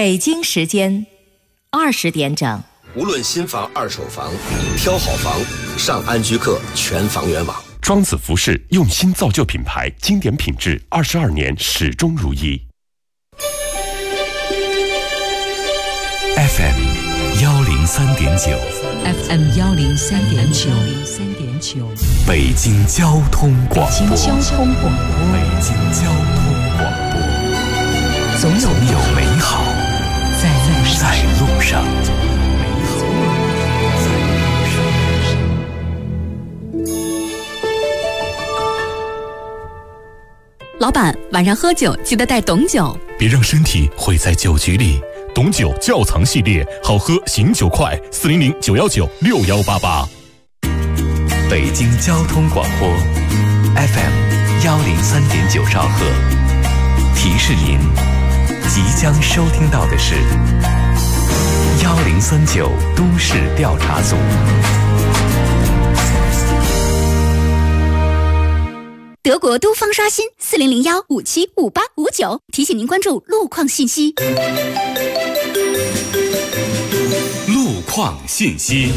北京时间20点整。 无论新房二手房，挑好房上安居客全房源网。 庄子服饰用心造就品牌，经典品质22年始终如一。 FM 103.9 FM 103.9 北京交通广播。 北京交通广播。 北京交通广播。 总有美好在路上。 老板，晚上喝酒记得带董酒， 别让身体毁在酒局里。董酒窖藏系列，好喝醒酒快，400-919-6188。北京交通广播 FM 103.9兆赫，提示您即将收听到的是1039都市调查组。 德国都方刷新400-1575859，提醒您关注路况信息。 路况信息。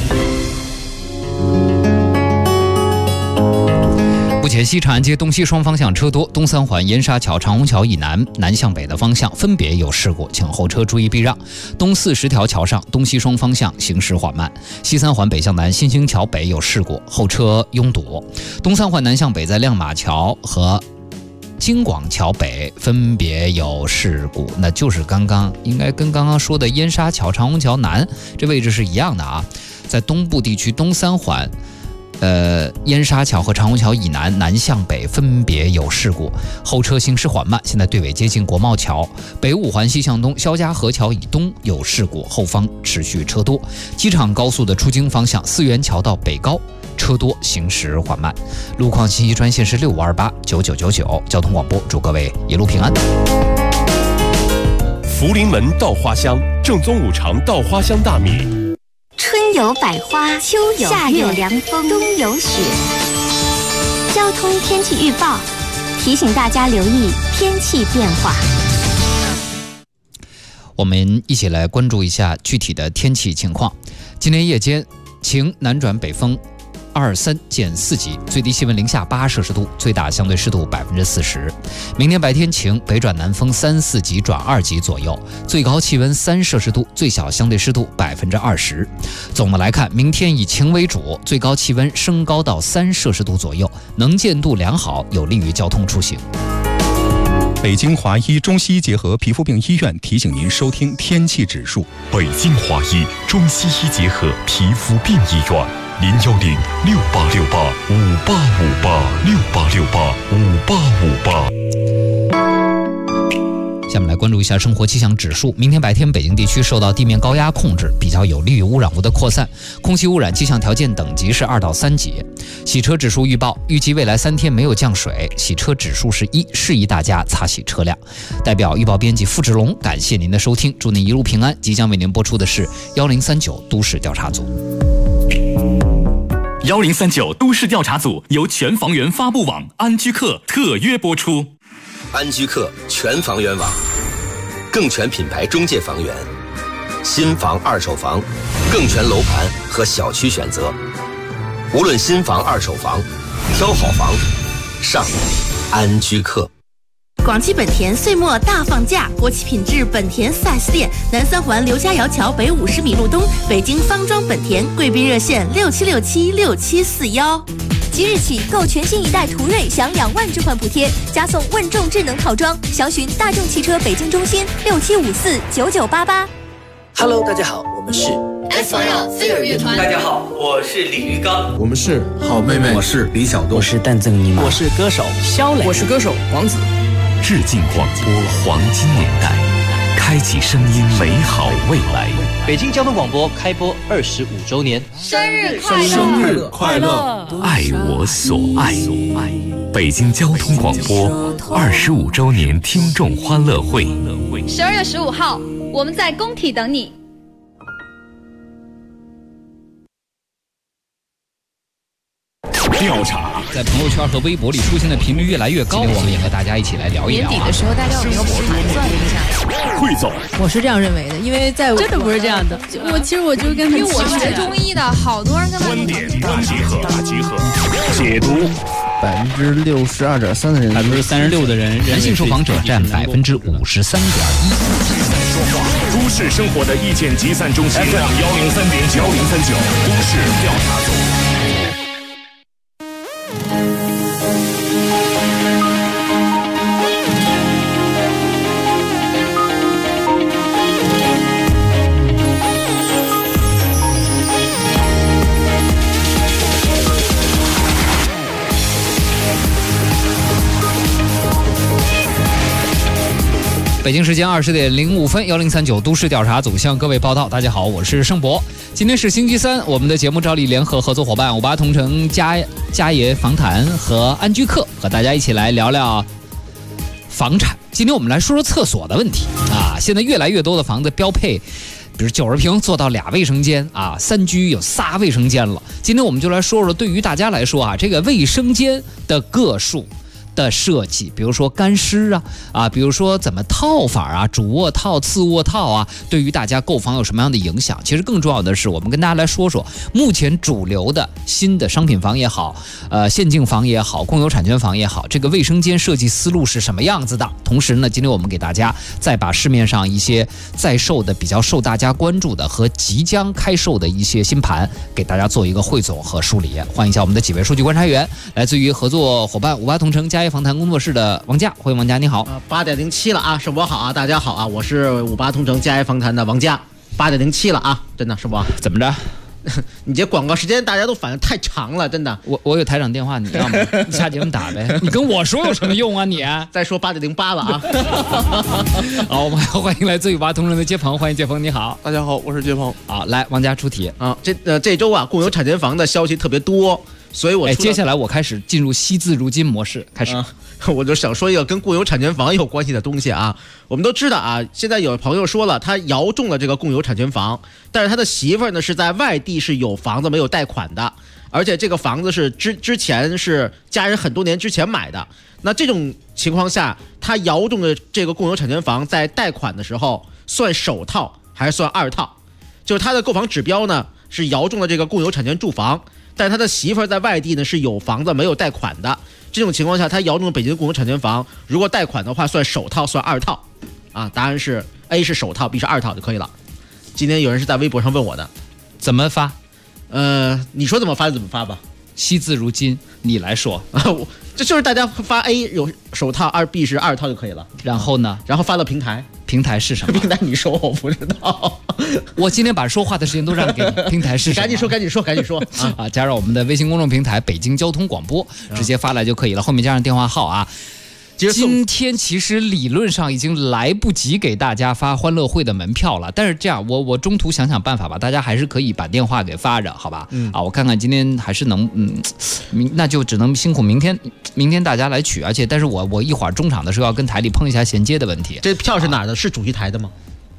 目前西长安街东西双方向车多，东三环燕莎桥、长虹桥以南南向北的方向分别有事故，请后车注意避让。东40条桥上东西双方向行驶缓慢。西三环北向南新兴桥北有事故，后车拥堵。东三环南向北在亮马桥和京广桥北分别有事故，那就是应该跟刚刚说的燕莎桥、长虹桥南这位置是一样的啊。在东部地区东三环燕莎桥和长虹桥以南南向北分别有事故，后车行驶缓慢，现在队尾接近国贸桥。北五环西向东肖家河桥以东有事故，后方持续车多。机场高速的出京方向四元桥到北高车多，行驶缓慢。路况信息专线是65289999，交通广播祝各位一路平安。 福临门稻花香，正宗五常稻花香大米。 春有百花，秋有夏有凉风，冬有雪。交通天气预报提醒大家留意天气变化。 我们一起来关注一下具体的天气情况。今天夜间晴南转北风23减4级，最低气温零下8摄氏度，最大相对湿度40%。明天白天晴，北转南风3、4级转2级左右，最高气温3摄氏度，最小相对湿度20%。总的来看，明天以晴为主，最高气温升高到3摄氏度左右，能见度良好，有利于交通出行。 北京华医中西医结合皮肤病医院提醒您收听天气指数。 北京华医中西医结合皮肤病医院，01068685858，68685858。 下面来关注一下生活气象指数。明天白天，北京地区受到地面高压控制，比较有利于污染物的扩散，空气污染气象条件等级是2到3级。洗车指数预报，预计未来3天没有降水，洗车指数是1，适宜大家擦洗车辆。代表预报编辑付志龙，感谢您的收听，祝您一路平安。即将为您播出的是1039都市调查组。 1039都市调查组由全房源发布网安居客特约播出。 安居客全房源网，更全品牌中介房源，新房二手房，更全楼盘和小区选择。无论新房二手房，挑好房上安居客。 广汽本田岁末大放假，国企品质本田 4S 店，南三环刘家窑桥北50米路东，北京方庄本田，贵宾热线67676741。 即日起购全新一代途锐享2万置换补贴，加送问众智能套装。详询大众汽车北京中心67549988。 Hello， 大家好，我们是 SYL Figure 乐团。 大家好，我是李玉刚。 我们是好妹妹。 我是李小东。 我是蛋赠尼玛。 我是歌手肖磊。 我是歌手王子。 致敬广播黄金年代，开启声音美好未来。 北京交通广播开播25周年， 生日快乐！ 生日快乐！ 爱我所爱。北京交通广播25周年听众欢乐会 ，12月15号，我们在工体等你。 调查在朋友圈和微博里出现的频率越来越高，今天我们也和大家一起来聊一聊。 年底的时候，大家有没有盘算一下？ 汇总。 我是这样认为的，因为在真的不是这样的。其实我就是跟他因为我学中医的，好多人跟他观点大集合，解读。 62.3%的人 ，36%的人性受访者占53.1%。 都市生活的意见集散中心 FM 103.9，103.9都市调查组。 北京时间20:05，1039都市调查组向各位报道。大家好，我是盛博。今天是星期三，我们的节目照例联合合作伙伴58同城家业房谈和安居客，和大家一起来聊聊房产。今天我们来说说厕所的问题啊。现在越来越多的房子标配，比如90平做到2卫生间啊，3居有3卫生间了。今天我们就来说说，对于大家来说啊，这个卫生间的个数的设计，比如说干湿啊，比如说怎么套法啊，主卧套、次卧套啊，对于大家购房有什么样的影响？其实更重要的是，我们跟大家来说说目前主流的新的商品房也好，限境房也好，共有产权房也好，这个卫生间设计思路是什么样子的？同时呢，今天我们给大家再把市面上一些在售的比较受大家关注的和即将开售的一些新盘，给大家做一个汇总和梳理。欢迎一下我们的几位数据观察员，来自于合作伙伴58同城家业房谈工作室的王佳，欢迎王佳，你好。 8.07了啊，盛博好啊，大家好啊，我是58同城家业房谈的王佳。8.07了啊，真的，盛博。 怎么着？ 你这广告时间大家都反应太长了，真的。 我有台长电话，你要吗？你下节目打呗。你跟我说有什么用啊你？ 再说8.08了啊。 好，我们还欢迎来自58同城的接鹏，欢迎接鹏，你好。 大家好，我是接鹏。 好，来王佳出题啊。这周啊，共有产权房的消息特别多。所以接下来我开始进入惜字如金模式，开始。 我就想说一个跟共有产权房有关系的东西啊。我们都知道啊，现在有朋友说了，他摇中了这个共有产权房，但是他的媳妇儿呢是在外地是有房子没有贷款的，而且这个房子是之前是家人很多年之前买的。那这种情况下，他摇中的这个共有产权房在贷款的时候算首套还是算二套？就是他的购房指标呢是摇中了这个共有产权住房，但他的媳妇儿在外地呢是有房子没有贷款的。这种情况下，他摇中北京共有产权房，如果贷款的话，算首套算二套啊？答案是 A 是首套 ，B 是二套就可以了。今天有人是在微博上问我的， 怎么发？ 你说怎么发就怎么发吧。 惜字如金，你来说。 这就是大家发 A 有首套，2B 是二套就可以了。 然后呢？ 然后发到平台。 平台是什么？ 平台你说我不知道。 我今天把说话的时间都让给你。平台是什么？ 赶紧说啊！加入我们的微信公众平台北京交通广播，直接发来就可以了，后面加上电话号啊。今天其实理论上已经来不及给大家发欢乐会的门票了，但是这样我中途想办法吧，大家还是可以把电话给发着，好吧？我看看今天还是能那就只能辛苦明天大家来取，而且但是我一会儿中场的时候要跟台里碰一下衔接的问题。 这票是哪儿的？是主席台的吗？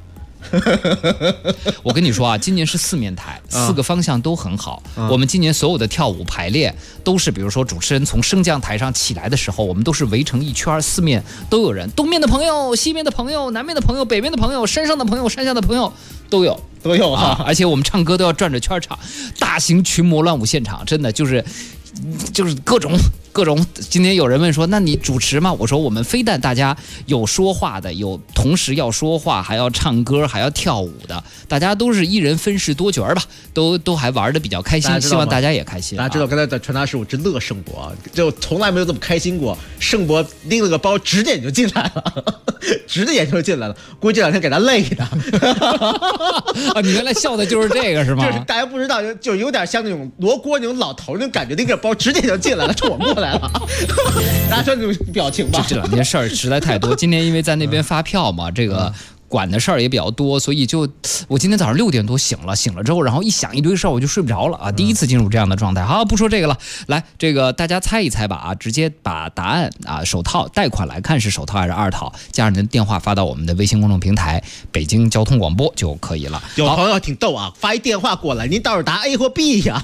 我跟你说啊，今年是4面台，4个方向都很好。我们今年所有的跳舞排练都是，比如说主持人从升降台上起来的时候，我们都是围成一圈，4面都有人，东面的朋友、西面的朋友、南面的朋友、北面的朋友、山上的朋友、山下的朋友都有啊！而且我们唱歌都要转着圈唱，大型群魔乱舞现场，真的就是各种。今天有人问说，那你主持吗？我说我们非但大家有说话的，有同时要说话，还要唱歌，还要跳舞的，大家都是一人分饰多角吧，都还玩得比较开心，希望大家也开心。 大家知道，刚才在传达室我真乐盛博，就从来没有这么开心过。盛博拎了个包，直着眼就进来了，估计这2天给他累的。 啊，你原来笑的就是这个是吗？ 就是大家不知道，就有点像那种罗锅那种老头那种感觉，拎个包直接就进来了，冲我过来。大家说这种表情吧。 这2天事儿实在太多。今天因为在那边发票嘛，这个管的事儿也比较多，所以我今天早上6点多醒了之后，然后一想一堆事儿，我就睡不着了啊！第一次进入这样的状态。好，不说这个了，来，这个大家猜一猜吧啊，直接把答案啊，首套贷款来看是首套还是二套，加上您的电话发到我们的微信公众平台北京交通广播就可以了。 有朋友挺逗啊，发一电话过来，您倒是答 A 或 B 呀？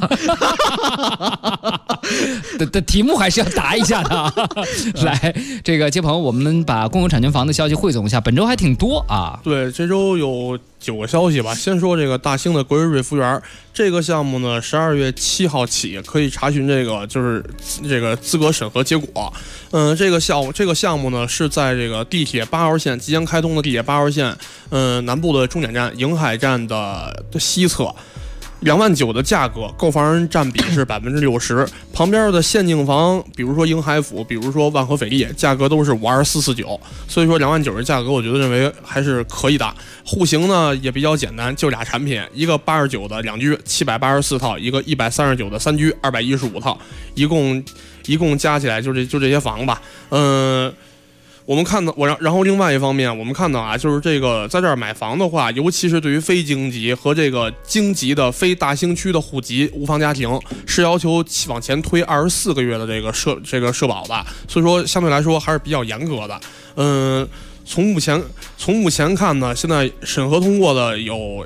的题目还是要答一下的。来，这个接朋友，我们把共有产权房的消息汇总一下，本周还挺多啊。 对，这周有9个消息吧。先说这个大兴的国瑞瑞福园这个项目呢，12月7号起可以查询这个就是这个资格审核结果。这个项目呢是在这个地铁8号线即将开通的地铁8号线南部的终点站迎海站的西侧。29000的价格，购房人占比是60%，旁边的限定房，比如说迎海府，比如说万和斐丽，价格都是52449，所以说29000的价格，我觉得认为还是可以的。户型呢也比较简单，就俩产品，一个89的2居784套，一个139的3居215套，一共加起来就这些房吧，我们看到然后另外一方面，我们看到啊，就是这个在这儿买房的话，尤其是对于非京籍和这个京籍的非大兴区的户籍无房家庭，是要求往前推24个月的这个社保的，所以说相对来说还是比较严格的。从目前看呢，现在审核通过的有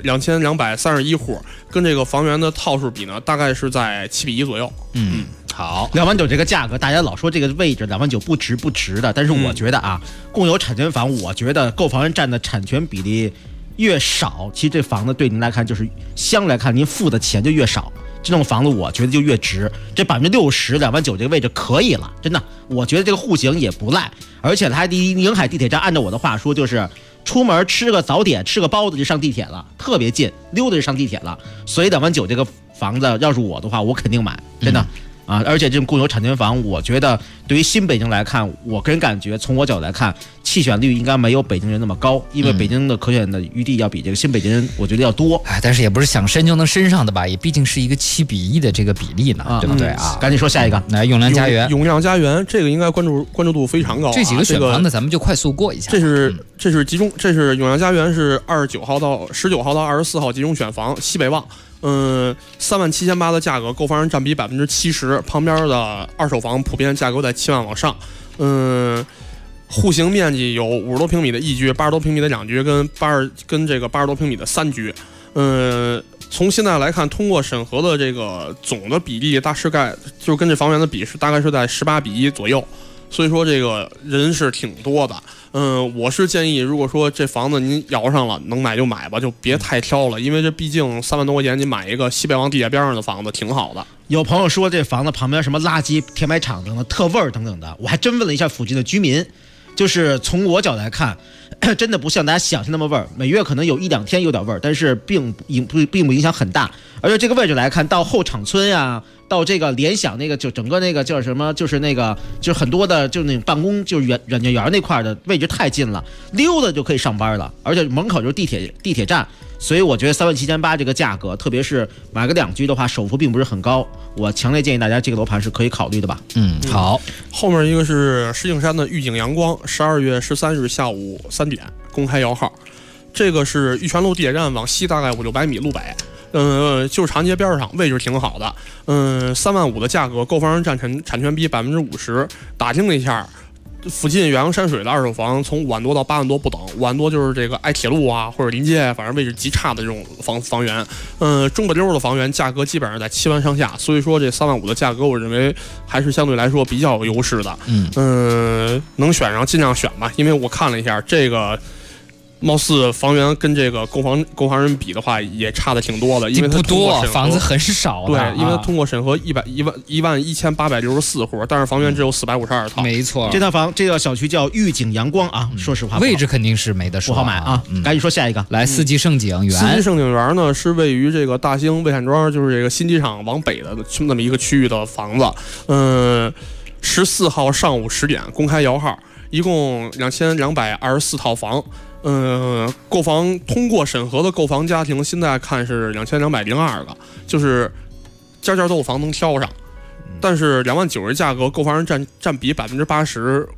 2231户，跟这个房源的套数比呢，大概是在7比1左右。 好，29000这个价格，大家老说这个位置29000不值的，但是我觉得啊，共有产权房，我觉得购房人占的产权比例越少，其实这房子对您来看就是相对来看您付的钱就越少，这种房子我觉得就越值。这60%，29000这个位置可以了，真的，我觉得这个户型也不赖，而且它离宁海地铁站，按照我的话说就是出门吃个早点，吃个包子就上地铁了，特别近，溜达就上地铁了。所以29000这个房子要是我的话，我肯定买，真的。而且这种共有产权房，我觉得对于新北京来看，我个人感觉从我角度来看，弃选率应该没有北京人那么高，因为北京的可选的余地要比这个新北京人我觉得要多。 但是也不是想申就能申上的吧，也毕竟是一个7比1的这个比例呢，对不对啊？ 赶紧说下一个， 来永亮家园。 永亮家园这个应该关注度非常高。 这几个选房的咱们就快速过一下。 这是永亮家园是19号到24号集中选房，西北旺。37800的价格，购房人占比70%，旁边的二手房普遍价格在7万往上。户型面积有50多平米的1居，80多平米的2居，跟这个80多平米的3居。从现在来看，通过审核的这个总的比例，大概就是跟这房源的比是大概是在18比1左右。所以说这个人是挺多的。我是建议，如果说这房子您摇上了，能买就买吧，就别太挑了，因为这毕竟3万多块钱，您买一个西北旺地铁边上的房子挺好的。 有朋友说这房子旁边什么垃圾填埋场等等特味儿等等的，我还真问了一下附近的居民，就是从我角度来看，真的不像大家想象那么味儿，每月可能有1-2天有点味儿，但是并不影响很大。而且这个位置来看，到后场村呀，到这个联想那个就整个那个叫什么，就是那个就是很多的就那种办公就是软件园那块的位置太近了，溜达就可以上班了，而且门口就是地铁站，所以我觉得37800这个价格，特别是买个2居的话，首付并不是很高，我强烈建议大家这个楼盘是可以考虑的吧。 好， 后面一个是石景山的御景阳光，12月13日下午3点公开摇号，这个是玉泉路地铁站往西大概500-600米路北。就是长街边上，位置挺好的。3万5的价格，购房人占产权比50%。打听了一下，附近远洋山水的二手房从5万多到8万多不等，5万多就是这个挨铁路啊或者临街，反正位置极差的这种房源。中不溜的房源价格基本上在7万上下，所以说这3万5的价格，我认为还是相对来说比较有优势的。能选上尽量选吧，因为我看了一下这个。貌似房源跟这个购房人比的话，也差的挺多的，因为它不多，房子很少的。 对，因为它通过审核11864户，但是房源只有452套。 没错， 这个小区叫御景阳光啊，说实话， 位置肯定是没得说， 不好买啊。赶紧说下一个， 来四季盛景园。 四季盛景园呢是位于这个大兴魏汉庄，就是这个新机场往北的那么一个区域的房子。14号上午10点公开摇号，一共2224套房。购房通过审核的购房家庭，现在看是2202个，就是家都有房能挑上。但是29000价格，购房人占比80%，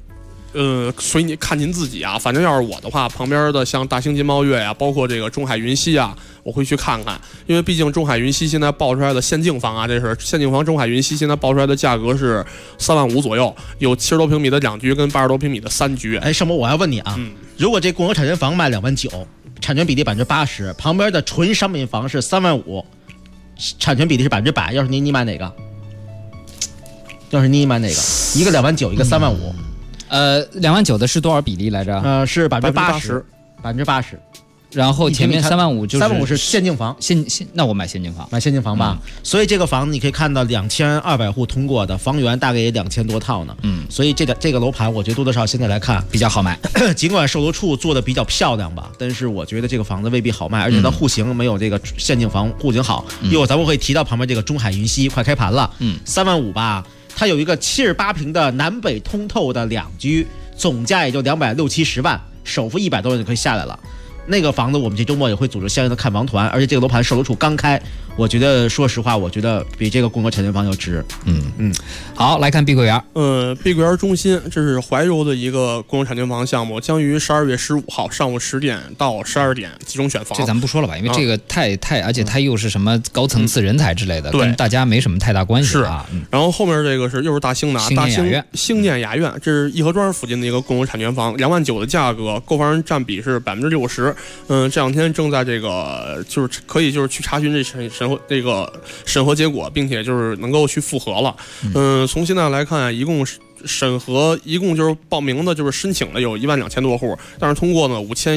随你看您自己啊。反正要是我的话，旁边的像大兴金茂悦呀，包括这个中海云溪啊，我会去看看，因为毕竟中海云溪现在报出来的限境房啊，这是限境房中海云溪现在报出来的价格是3万5左右，有70多平米的2居跟80多平米的3居。 哎，盛博，我要问你啊，如果这共有产权房卖2万9，产权比例80%，旁边的纯商品房是3万5，产权比例是100%，要是你买哪个？要是你买哪个？一个2万9，一个3万5。 2万9的是多少比例来着？ 是80%。 然后前面3万5就是 3万5是限境房， 那我买限境房， 买限境房吧。所以这个房子你可以看到2200户通过的，房源大概也2000多套呢。所以这个楼盘我觉得多多少现在来看比较好卖， 尽管售楼处做的比较漂亮吧，但是我觉得这个房子未必好卖，而且它户型没有这个限境房户型好。一会儿咱们会提到旁边这个中海云溪快开盘了，3万5吧，它有一个78平的南北通透的2居，总价也就260-270万，首付100多万就可以下来了。那个房子我们这周末也会组织相应的看房团，而且这个楼盘售楼处刚开，我觉得说实话，我觉得比这个共有产权房要值。 好，来看碧桂园。 碧桂园中心，这是怀柔的一个共有产权房项目，将于12月15号上午10点到12点集中选房。 这咱们不说了吧，因为这个而且它又是什么高层次人才之类的，跟大家没什么太大关系啊。 然后后面这个又是大兴的兴建雅苑，这是颐和庄附近的一个共有产权房，2万9的价格，购房人占比是60%。这两天正在这个就是可以就是去查询审核结果，并且就是能够去复核了。从现在来看，一共就是报名的就是申请的有12000多户，但是通过呢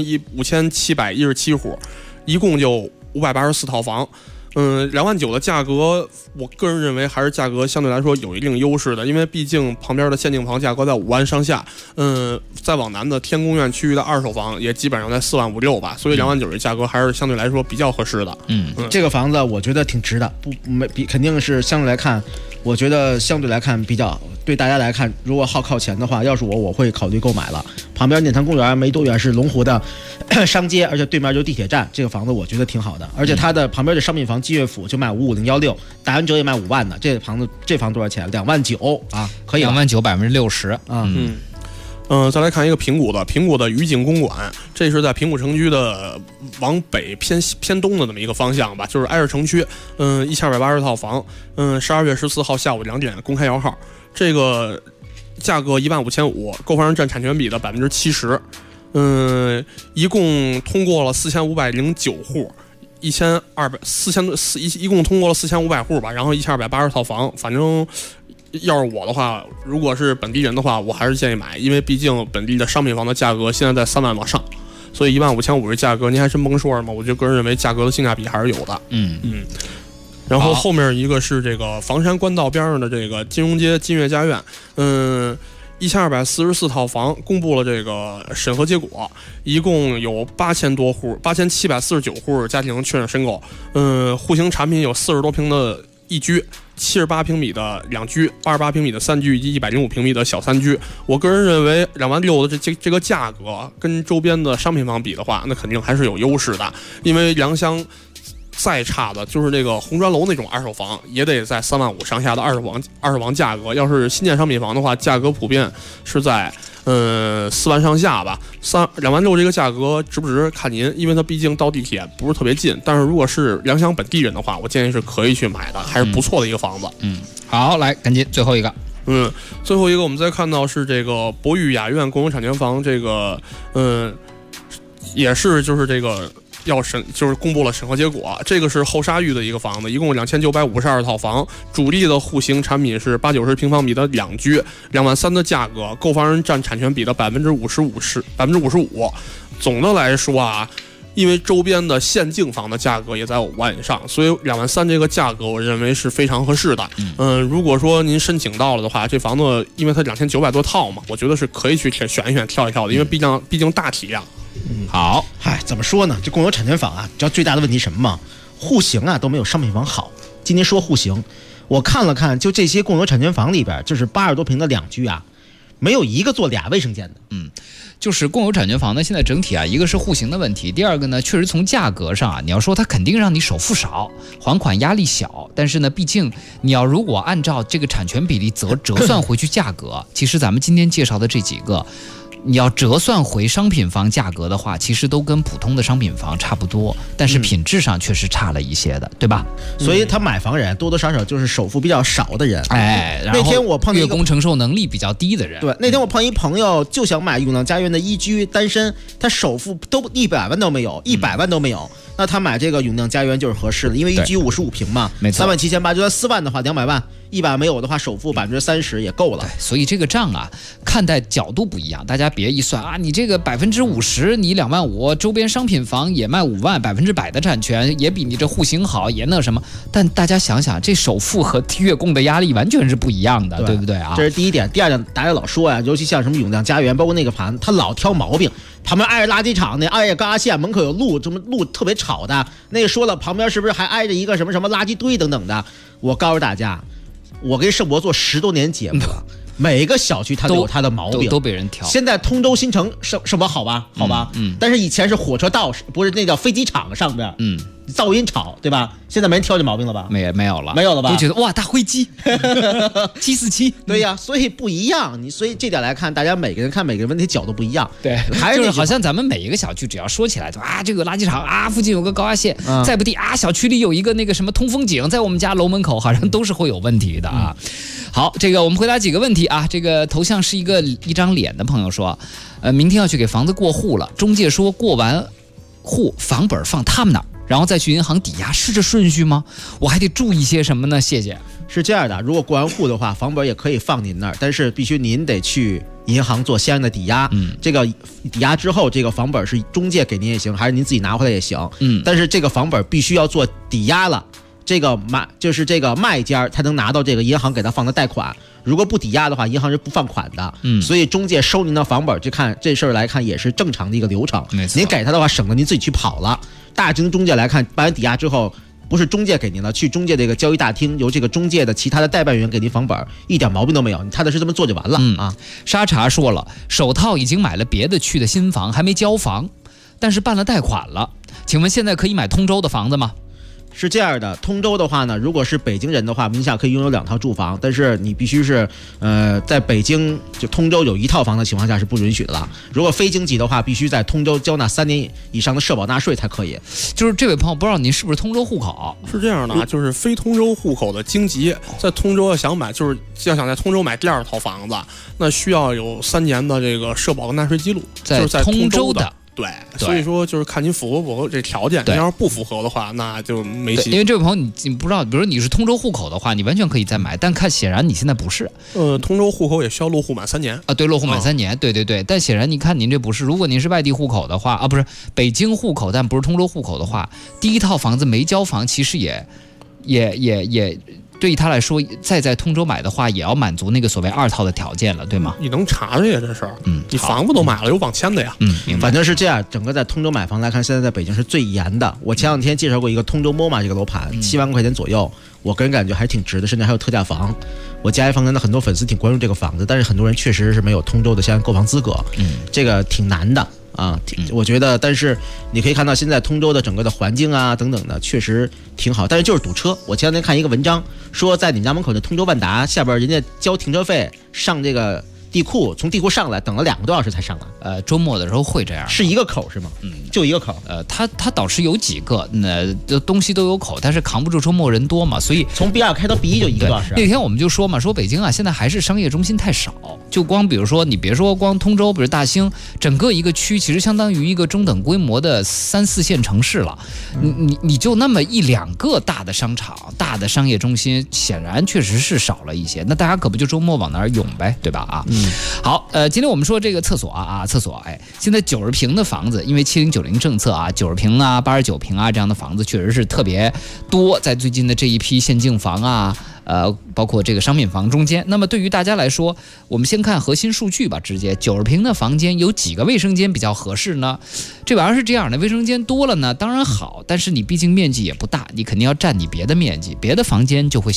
5717户，一共就584套房。2万9的价格，我个人认为还是价格相对来说有一定优势的，因为毕竟旁边的限定房价格在5万上下，再往南的天宫苑区域的二手房也基本上在4万5、6吧，所以2万9的价格还是相对来说比较合适的。 这个房子我觉得挺值的，肯定是相对来看，我觉得相对来看比较对大家来看，如果好靠前的话，要是我会考虑购买了。旁边念坛公园没多远是龙湖的商街，而且对面就地铁站，这个房子我觉得挺好的，而且它的旁边的商品房基悦府就卖55016，打完折也卖5万的，这房多少钱？2万9啊，可以。 2万9 60% 啊。再来看一个平谷的愉景公馆，这是在平谷城区的往北偏东的那么一个方向吧，就是挨着城区。1280套房，12月14号下午2点公开摇号，这个价格15500，购房人占产权比的70%。一共通过了4509户。一共通过了4500户吧，然后1280套房，反正要是我的话，如果是本地人的话，我还是建议买，因为毕竟本地的商品房的价格现在在3万往上，所以15500的价格您还真甭说什么，我就个人认为价格的性价比还是有的。然后后面一个是这个房山官道边上的这个金融街金悦家苑，1244套房公布了这个审核结果，一共有8000多户，8749户家庭确认申购。户型产品有40多平的1居，78平米的2居，88平米的3居以及105平米的小3居。我个人认为2万6的这个价格跟周边的商品房比的话，那肯定还是有优势的，因为良乡再差的就是这个红砖楼那种二手房，也得在3万5上下的二手房价格。要是新建商品房的话，价格普遍是在4万上下吧。2万6这个价格值不值看您，因为它毕竟到地铁不是特别近。但是如果是良乡本地人的话，我建议是可以去买的，还是不错的一个房子。 好，来赶紧最后一个。 最后一个我们再看到是这个博裕雅苑共有产权房，这个也是就是这个。就是公布了审核结果，这个是后沙峪的一个房子，一共2952套房，主力的户型产品是80-90平方米的2居，2万3的价格，购房人占产权比的55%。总的来说啊，因为周边的限境房的价格也在5万以上，所以2万3这个价格我认为是非常合适的。如果说您申请到了的话，这房子因为它2900多套嘛，我觉得是可以去选一选挑一挑的，因为毕竟大体量。 好，怎么说呢？这共有产权房啊，知道最大的问题什么吗？户型啊都没有商品房好。今天说户型，我看了看，就这些共有产权房里边，就是80多平的2居啊， 没有一个做俩卫生间的。 就是共有产权房呢，现在整体啊，一个是户型的问题，第二个呢，确实从价格上啊，你要说它肯定让你首付少，还款压力小，但是呢，毕竟你要如果按照这个产权比例折算回去价格，其实咱们今天介绍的这几个。你要折算回商品房价格的话，其实都跟普通的商品房差不多，但是品质上确实差了一些的，对吧？ 所以他买房人多多少少就是首付比较少的人。 那天我碰见月供承受能力比较低的人。 对，那天我碰一朋友就想买永亮家园的一居，单身，他首付都100万都没有，100万都没有。那他买这个永亮家园就是合适的，因为一居55平嘛， 没错 ，37800就算4万的话，200万，100万没有的话，首付30%也够了。 所以这个账啊，看待角度不一样，大家别一算啊，你这个50%，你2万5，周边商品房也卖5万，100%的产权也比你这户型好，也那什么。但大家想想，这首付和月供的压力完全是不一样的，对不对啊？ 这是第一点。第二点，大家老说呀，尤其像什么永亮家园，包括那个盘，他老挑毛病。旁边挨着垃圾场的，挨着高压线，门口有路，什么路特别吵的。那个说了，旁边是不是还挨着一个什么垃圾堆等等的？我告诉大家，我跟盛博做10多年节目了，每个小区它都有它的毛病， 都被人挑。 现在通州新城什么好吧？但是以前是火车道，不是那叫飞机场上边，噪音吵，对吧？现在没人挑这毛病了吧？ 没有了吧？ 都觉得哇，大灰机，747， 对呀，所以不一样。所以这点来看，大家每个人看每个人问题角度不一样。 对，就是好像咱们每一个小区，只要说起来，啊，这个垃圾场啊，附近有个高压线，再不地啊，小区里有一个那个什么通风井，在我们家楼门口，好像都是会有问题的啊。好，这个我们回答几个问题啊。这个头像是一张脸的朋友说，明天要去给房子过户了，中介说过完户房本放他们那儿。然后再去银行抵押，是这顺序吗？我还得注意些什么呢？谢谢。 是这样的，如果过完户的话，房本也可以放您那儿，但是必须您得去银行做相应的抵押。这个抵押之后，这个房本是中介给您也行，还是您自己拿回来也行。但是这个房本必须要做抵押了，这个就是这个卖家才能拿到这个银行给他放的贷款。如果不抵押的话，银行是不放款的。所以中介收您的房本，就看这事儿来看也是正常的一个流程。您给他的话，省得您自己去跑了。大型中介来看，办完抵押之后，不是中介给您了，去中介这个交易大厅，由这个中介的其他的代办员给您房本，一点毛病都没有，你踏踏实实这么做就完了啊。 沙茶说了，首套已经买了别的区的新房，还没交房，但是办了贷款了，请问现在可以买通州的房子吗？ 是这样的，通州的话呢，如果是北京人的话，名下可以拥有2套住房，但是你必须是在北京就通州有1套房的情况下是不允许的了。如果非京籍的话，必须在通州交纳3年以上的社保纳税才可以。 就是这位朋友，不知道您是不是通州户口？ 是这样的，就是非通州户口的京籍在通州要想在通州买第2套房子，那需要有3年的这个社保和纳税记录，就是在通州的。对，所以说就是看您符合不符合这条件，要是不符合的话，那就没戏。 因为这位朋友你不知道，比如说你是通州户口的话，你完全可以再买，但显然你现在不是。 通州户口也需要落户满3年啊，对，落户满3年，对。但显然你看您这不是，如果您是外地户口的话啊，不是北京户口，但不是通州户口的话，第1套房子没交房，其实也。对于他来说，再在通州买的话，也要满足那个所谓2套的条件了，对吗？ 你能查着呀，这事儿。你房子都买了，有网签的呀。 明白。 反正是这样，整个在通州买房来看，现在在北京是最严的。我前2天介绍过一个通州 MoMA 这个楼盘，7万块钱左右，我个人感觉还是挺值的，甚至还有特价房。我家一房间的很多粉丝挺关注这个房子，但是很多人确实是没有通州的相应购房资格，这个挺难的。我觉得，但是你可以看到现在通州的整个的环境啊等等的确实挺好，但是就是堵车。我前2天看一个文章说，在你们家门口的通州万达下边，人家交停车费上这个地库，从地库上来等了2个多小时才上来。 周末的时候会这样， 是一个口是吗？就一个口。 它倒是有几个，东西都有口，但是扛不住周末人多嘛，所以从 B2 开到 B1 就1个多小时。 那天我们就说嘛，说北京啊，现在还是商业中心太少，就光比如说你别说光通州，比如大兴，整个一个区其实相当于一个中等规模的3、4线城市了。你就那么1、2个大的商场、大的商业中心，显然确实是少了一些。那大家可不就周末往那儿涌呗，对吧？啊。好，今天我们说这个厕所厕所，现在90平的房子，因为7090政策啊，90平啊、89平啊这样的房子确实是特别多，在最近的这一批限竞房啊，包括这个商品房中间。那么对于大家来说，我们先看核心数据吧，直接90平的房间有几个卫生间比较合适呢？这玩意儿是这样的，卫生间多了呢，当然好，但是你毕竟面积也不大，你肯定要占你别的面积，别的房间就会小。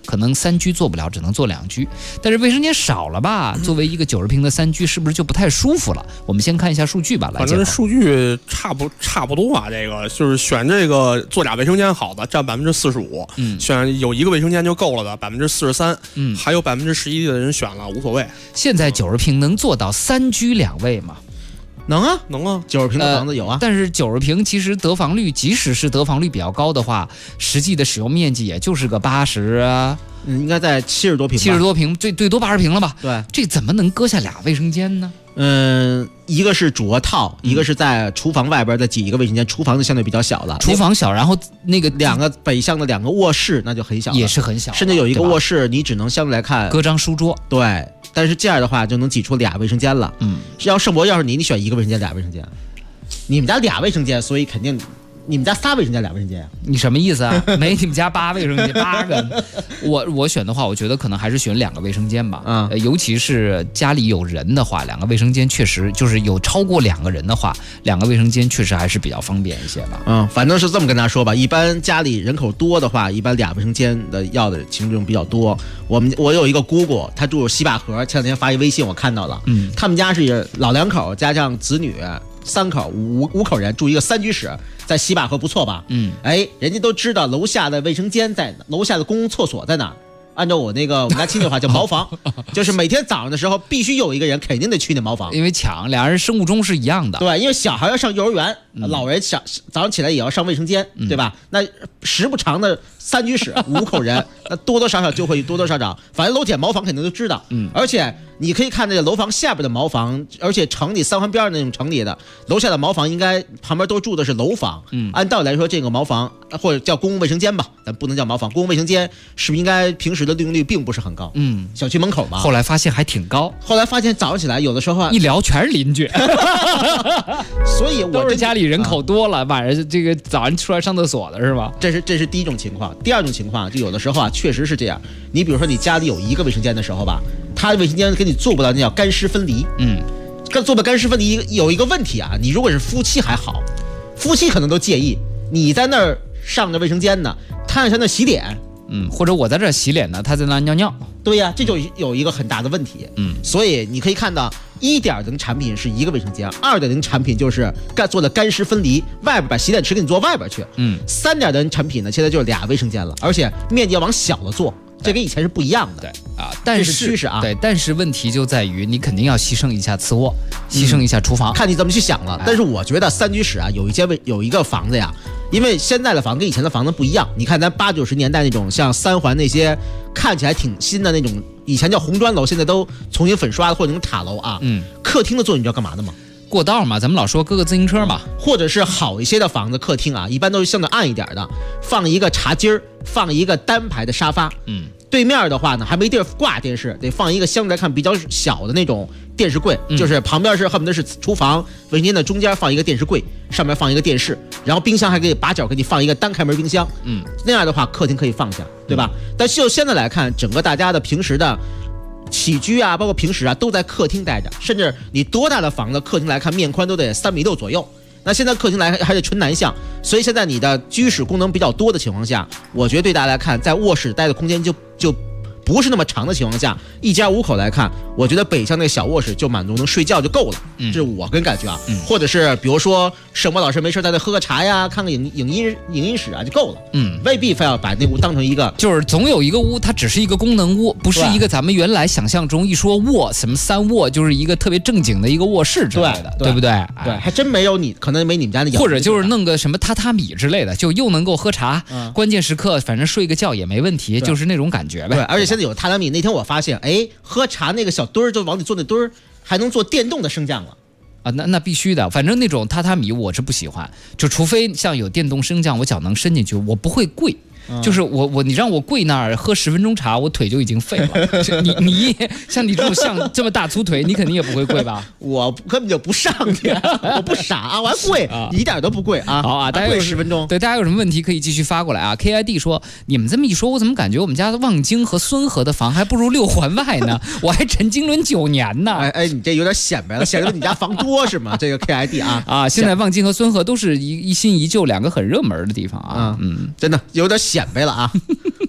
可能3居做不了，只能做2居。但是卫生间少了吧，作为一个90平的3居，是不是就不太舒服了？我们先看一下数据吧。 反正数据差不多啊，这个就是选这个做俩卫生间好的占45%，选有一个卫生间就够了的43%，还有11%的人选了无所谓。 现在90平能做到3居2卫吗？ 能啊 ，90 平的房子有啊。 但是90平其实得房率，即使是得房率比较高的话，实际的使用面积也就是个80啊。 应该在70多平 ，70多平，最多80平了吧？ 对， 这怎么能搁下俩卫生间呢？ 一个是主卧套，一个是在厨房外边再挤一个卫生间，厨房就相对比较小了。 厨房小，然后那个 2个北向的2个卧室，那就很小了， 也是很小， 甚至有一个卧室，你只能相对来看搁张书桌。 对，但是这样的话就能挤出俩卫生间了。要盛博，要是你选一个卫生间俩卫生间，你们家俩卫生间，所以肯定。你们家3卫生间俩卫生间啊？ 你什么意思啊？没你们家8卫生间8个。我选的话，我觉得可能还是选2个卫生间吧。尤其是家里有人的话，2个卫生间确实就是有超过2个人的话，2个卫生间确实还是比较方便一些吧。 反正是这么跟大家说吧。一般家里人口多的话，一般2卫生间的要的情况比较多。我有一个姑姑，她住西坝河，前2天发一微信我看到了，他们家是老2口加上子女。3口5口人住一个3居室，在西坝河不错吧？人家都知道楼下的卫生间在哪，楼下的公共厕所在哪。按照我们家亲戚话叫茅房，就是每天早上的时候必须有一个人肯定得去那茅房， 因为抢俩人生物钟是一样的。 对，因为小孩要上幼儿园，老人早上起来也要上卫生间，对吧？那时不常的3居室5口人，那多多少少就会多多少少，反正楼铁茅房肯定都知道。而且你可以看这个楼房下边的茅房，而且城里3环边那种城里的楼下的茅房，应该旁边都住的是楼房。按道理来说，这个茅房或者叫公共卫生间吧，咱不能叫茅房，公共卫生间是不是应该平时的利用率并不是很高？小区门口吧。 后来发现还挺高。 后来发现早上起来有的时候一聊全是邻居， 所以都是家里人口多了，晚上这个早上出来上厕所的是吧？ 这是第一种情况。第二种情况就有的时候确实是这样。你比如说你家里有一个卫生间的时候吧，他的卫生间给你做不到那叫干湿分离。做不到干湿分离有一个问题啊，你如果是夫妻还好，夫妻可能都介意你在那儿上着卫生间呢，他在那洗脸。 或者我在这洗脸呢，他在那尿尿。 对呀，这就有一个很大的问题。所以你可以看到1.0产品是一个卫生间，2.0产品就是做的干湿分离，外边把洗脸池给你做外边去。3.0产品呢，现在就是2卫生间了，而且面积要往小了做。这跟以前是不一样的。 但是趋势啊。 对，但是问题就在于你肯定要牺牲一下次卧，牺牲一下厨房， 看你怎么去想了。但是我觉得3居室啊，有一个房子呀，因为现在的房子跟以前的房子不一样。你看咱80、90年代那种像3环那些看起来挺新的那种，以前叫红砖楼，现在都重新粉刷或者那种塔楼啊。客厅的作用你知道干嘛的吗？ 过道嘛，咱们老说搁个自行车嘛， 或者是好一些的房子客厅啊，一般都是相对暗一点的，放一个茶几儿，放一个单排的沙发。对面的话呢，还没地儿挂电视，得放一个相对来看比较小的那种电视柜，就是旁边是恨不得是厨房卫生间的中间放一个电视柜，上面放一个电视，然后冰箱还可以把角给你放一个单开门冰箱。那样的话客厅可以放下，对吧？但就现在来看，整个大家的平时的起居啊，包括平时啊，都在客厅待着，甚至你多大的房子，客厅来看面宽都得3.6米左右。那现在客厅来还是纯南向，所以现在你的居室功能比较多的情况下，我觉得对大家来看，在卧室待的空间就不是那么长的情况下，一家5口来看，我觉得北向那个小卧室就满足能睡觉就够了。这是我跟感觉啊。或者是比如说盛博老师没事在那喝个茶呀，看个影音室啊就够了。未必非要把那屋当成一个， 就是总有一个屋它只是一个功能屋，不是一个咱们原来想象中一说卧什么3卧就是一个特别正经的一个卧室之类的，对不对？ 对，还真没有可能没你们家那， 或者就是弄个什么榻榻米之类的，就又能够喝茶，关键时刻反正睡个觉也没问题，就是那种感觉呗。 对，而且现在有榻榻米，那天我发现，喝茶那个小墩儿就往里坐那墩儿，还能做电动的升降了。 那必须的，反正那种榻榻米我是不喜欢，就除非像有电动升降，我脚能伸进去，我不会跪。就是你让我跪那儿喝10分钟茶，我腿就已经废了。你像你这种像这么大粗腿，你肯定也不会跪吧？ 我根本就不上去，我不傻啊，我还跪，一点都不跪啊！ 好啊，大家跪10分钟。 对，大家有什么问题可以继续发过来啊 ！KID 说，你们这么一说，我怎么感觉我们家的望京和孙河的房还不如6环外呢？我还陈经纶9年呢。 你这有点显摆了，显得你家房多是吗？这个 KID 啊， 现在望京和孙河都是一新一旧2个很热门的地方啊。 真的有点显摆了啊。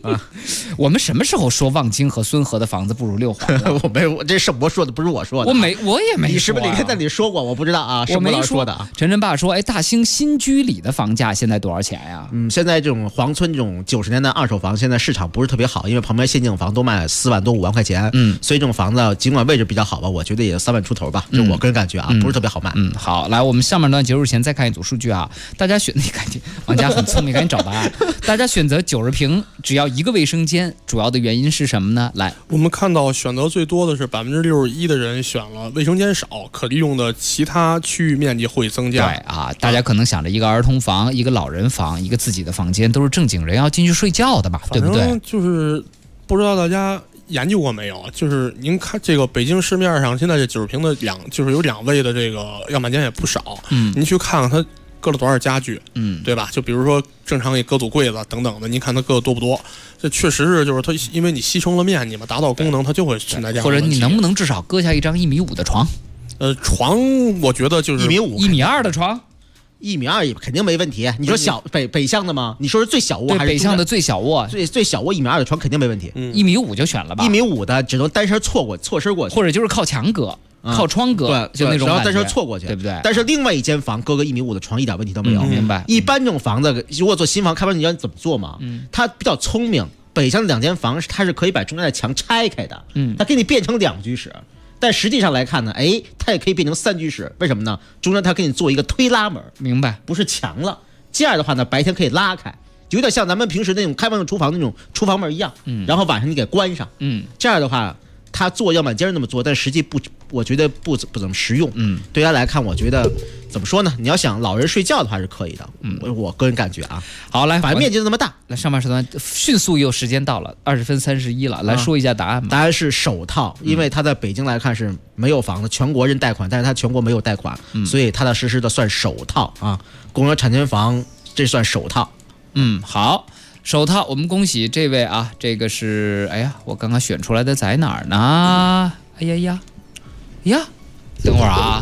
我们什么时候说望京和孙河的房子不如六环了？ 我没有，这是我说的，不是我说的。 我也没说、啊。 你是不是你在里说过？我不知道啊， 我没说的啊。 陈爸说，哎，大兴新居里的房价现在多少钱呀？ 现在这种黄村这种90年代二手房，现在市场不是特别好，因为旁边现景房都卖4万多5万块钱。所以这种房子尽管位置比较好吧，我觉得也3万出头吧，就我个人感觉啊，不是特别好卖。 好，来，我们上半段结束前再看一组数据啊，大家你赶紧，王家很聪明，赶紧找答案。大家选择90平，只要1个卫生间，主要的原因是什么呢？来， 我们看到选择最多的是61%的人选了卫生间少，可利用的其他区域面积会增加。 对啊，大家可能想着一个儿童房、一个老人房、一个自己的房间，都是正经人要进去睡觉的吧，对不对？ 就是不知道大家研究过没有？就是您看这个北京市面上现在这90平的就是有2卫的这个样板间也不少。您去看看它搁了多少家具，对吧？就比如说正常也搁组柜子等等的，您看它搁的多不多？这确实是，就是它因为你牺牲了面积嘛，达到功能它就会存在这样的问题。 或者你能不能至少搁下一张1.5米的床？ 床我觉得就是 1.5米 1.2米的床。 1.2米肯定没问题。你说小北向的吗？你说是最小卧还是北向的最小卧？ 最小卧1.2米的床肯定没问题。 1.5米就选了吧。 1.5米的只能单身错身过去， 或者就是靠墙隔。靠窗隔， 对， 就那种感觉， 单身错过去， 对不对？ 但是另外一间房搁个1.5米的床，一点问题都没有。 明白。 一般这种房子，如果做新房开发，你知道怎么做吗？它比较聪明。北向的2间房，它是可以把中间的墙拆开的，它给你变成2居室。但实际上来看呢，它也可以变成3居室。为什么呢？中间它给你做一个推拉门， 明白？ 不是墙了。这样的话呢，白天可以拉开，有点像咱们平时那种开放式厨房那种厨房门一样。然后晚上你给关上。这样的话。他做样板间那么做，但实际我觉得不怎么实用。对他来看，我觉得怎么说呢？你要想老人睡觉的话是可以的。我个人感觉啊。 好，来， 反正面积那么大。 来，上半时段迅速又时间到了20分31了，来说一下答案吧。 答案是首套，因为他在北京来看是没有房子，全国人贷款，但是他全国没有贷款，所以踏踏实实的算首套啊。公有产权房这算首套。 好。首套，我们恭喜这位啊，这个是，哎呀，我刚刚选出来的在哪儿呢？哎呀，等会儿啊，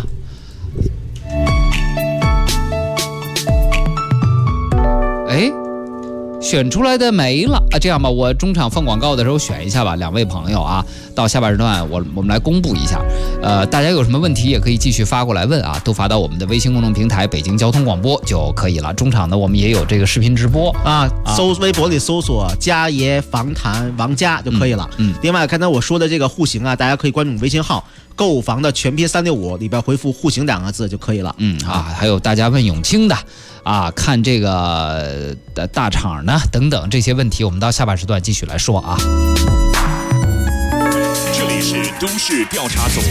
选出来的没了啊！这样吧，我中场放广告的时候选一下吧，2位朋友啊，到下半时段我们来公布一下。大家有什么问题也可以继续发过来问啊，都发到我们的微信公众平台北京交通广播就可以了。中场呢，我们也有这个视频直播啊，微博里搜索“家爷房谈王家”就可以了。另外刚才我说的这个户型啊，大家可以关注微信号“购房的全拼365”，里边回复“户型”2个字就可以了。 还有大家问永清的。看这个大厂呢，等等这些问题，我们到下半时段继续来说啊。 这里是都市调查组。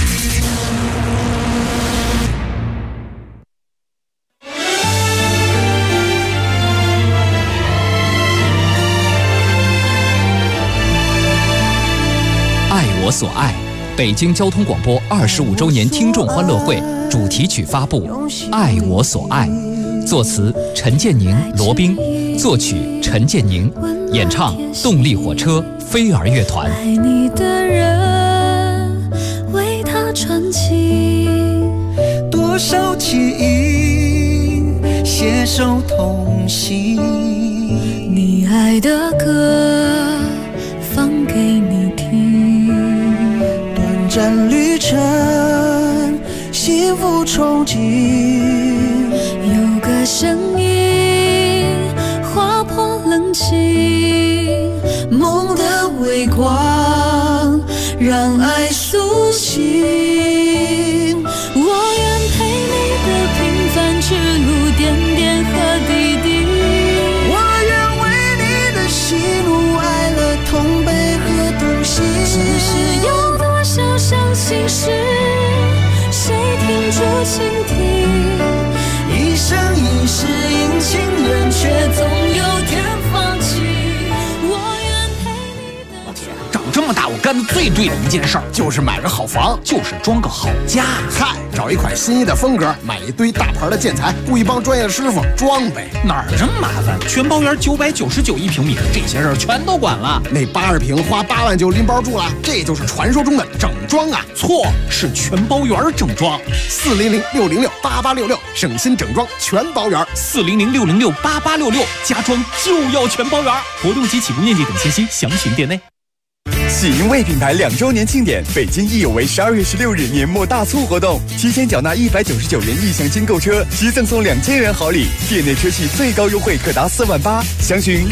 爱我所爱，北京交通广播25周年听众欢乐会主题曲发布，《爱我所爱》。作词陈建宁、罗宾，作曲陈建宁，演唱动力火车、飞儿乐团。 爱你的人为他传情， 多少记忆携手同行。 你爱的歌放给你听， 短暂旅程，幸福憧憬。 有个声音划破冷清， 梦的微光让爱苏醒。 我愿陪你的平凡之路，点点和滴滴。 我愿为你的喜怒哀乐同悲和同行。 只是有多少伤心事，谁听住倾听？ 一生一世因情人，却总有天放弃。 我愿陪你的。 长这么大我干干的最对的一件事儿，就是买个好房，就是装个好家。 嗨，找一款心仪的风格，买一堆大牌的建材，雇一帮专业的师傅装呗。 哪儿这么麻烦？全包园999一平米，这些事儿全都管了。 那80平花8万就拎包住了，这就是传说中的整装啊！ 错，是全包园整装。 400-606-8866，省心整装全包园。 400-606-8866，家装就要全包园。活动及起步面积等信息详询店内。 喜迎味品牌2周年庆典，北京亦有为12月16日年末大促活动，提前缴纳199元意向金购车，即赠送2000元好礼，店内车系最高优惠可达4万8，详询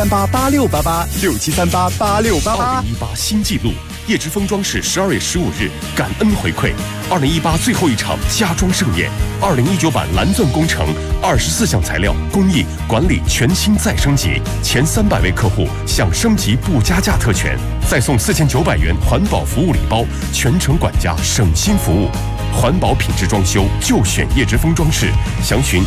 67388688，67388688。 2018新纪录，叶之峰装饰12月15日感恩回馈，2018最后一场家装盛宴，2019版蓝钻工程24项材料工艺管理全新再升级，前300位客户享升级不加价特权，再送4900元环保服务礼包，全程管家省心服务，环保品质装修就选叶之峰装饰，详询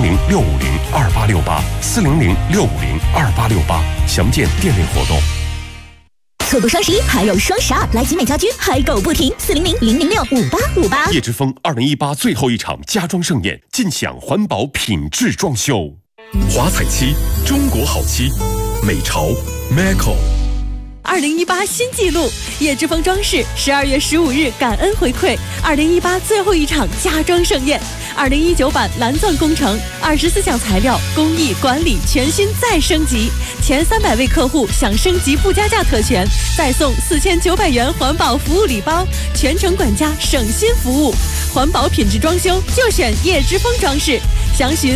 400-650-2868，400-650-2868，详见店内活动。 错过双11还有双12，来集美家居嗨购不停，400-006-5858。 叶之峰2018最后一场家装盛宴，尽享环保品质装修。华彩漆，中国好漆，美潮 Maco。 2018新纪录，叶之峰装饰12月15日感恩回馈2018最后一场家装盛宴，2019版蓝钻工程24项材料工艺管理全新再升级，前300位客户享升级不加价特权，再送4900元环保服务礼包，全程管家省心服务，环保品质装修就选叶之峰装饰，详询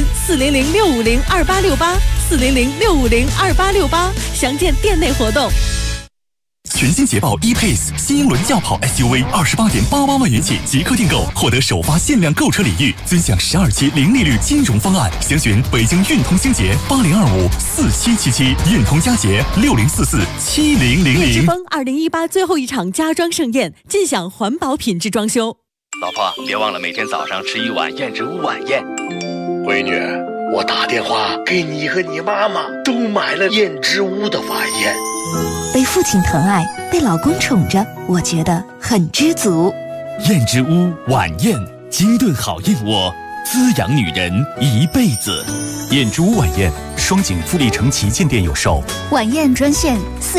400-650-2868，400-650-2868，详见店内活动。 全新捷豹 E-Pace 新英伦轿跑 SUV28.88万元起即刻订购，获得首发限量购车礼遇，尊享12期零利率金融方案。详询北京运通星捷80254777，运通佳捷60447000。 叶之峰2018最后一场家装盛宴，尽享环保品质装修。 老婆，别忘了每天早上吃一碗燕之屋晚宴。 闺女，我打电话给你和你妈妈都买了燕之屋的晚宴。 被父亲疼爱，被老公宠着，我觉得很知足。 燕之屋晚宴，精炖好燕窝，滋养女人一辈子。燕之屋晚宴，双井富力城旗舰店有售。 晚宴专线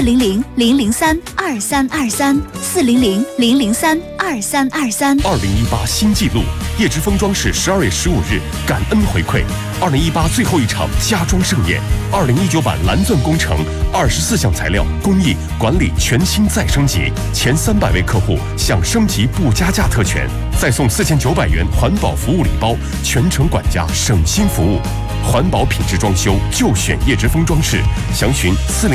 400-003-2323，400-003-2323。 2018新纪录，叶之峰装饰12月15日感恩回馈2018最后一场家装盛宴，2019版蓝钻工程24项材料工艺管理全新再升级，前300位客户享升级不加价特权，再送4900元环保服务礼包，全程管家省心服务，环保品质装修就选叶之峰装饰，详询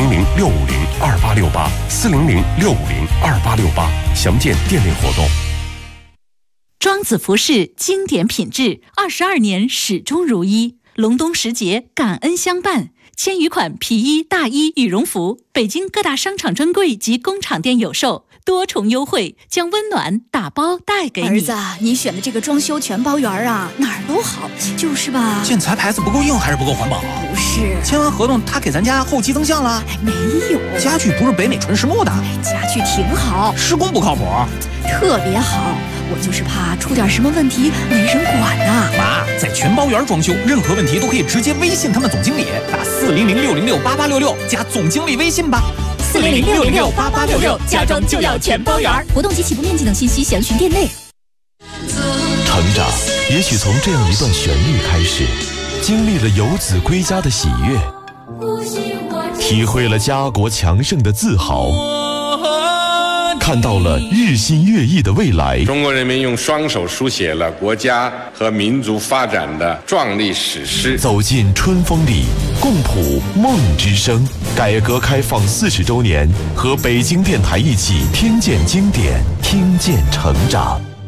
400-650-2868，400-650-2868，详见店内活动。 庄子服饰经典品质，22年始终如一，隆冬时节感恩相伴，千余款皮衣、大衣、羽绒服，北京各大商场专柜及工厂店有售，多重优惠，将温暖打包带给你。 儿子，你选的这个装修全包园啊，哪儿都好，就是吧？ 建材牌子不够硬还是不够环保？ 不是， 签完合同他给咱家后期增项了？ 没有， 家具不是北美纯实木的， 家具挺好， 施工不靠谱， 特别好。我就是怕出点什么问题没人管呐。 妈，在全包园装修，任何问题都可以直接微信他们总经理，打400-606-8866加总经理微信吧。 400-606-8866，家装就要全包园。活动及起步面积等信息详询店内。 成长也许从这样一段旋律开始，经历了游子归家的喜悦，体会了家国强盛的自豪，看到了日新月异的未来。 中国人民用双手书写了国家和民族发展的壮丽史诗。 走进春风里，共谱梦之声。改革开放40周年，和北京电台一起听见经典，听见成长。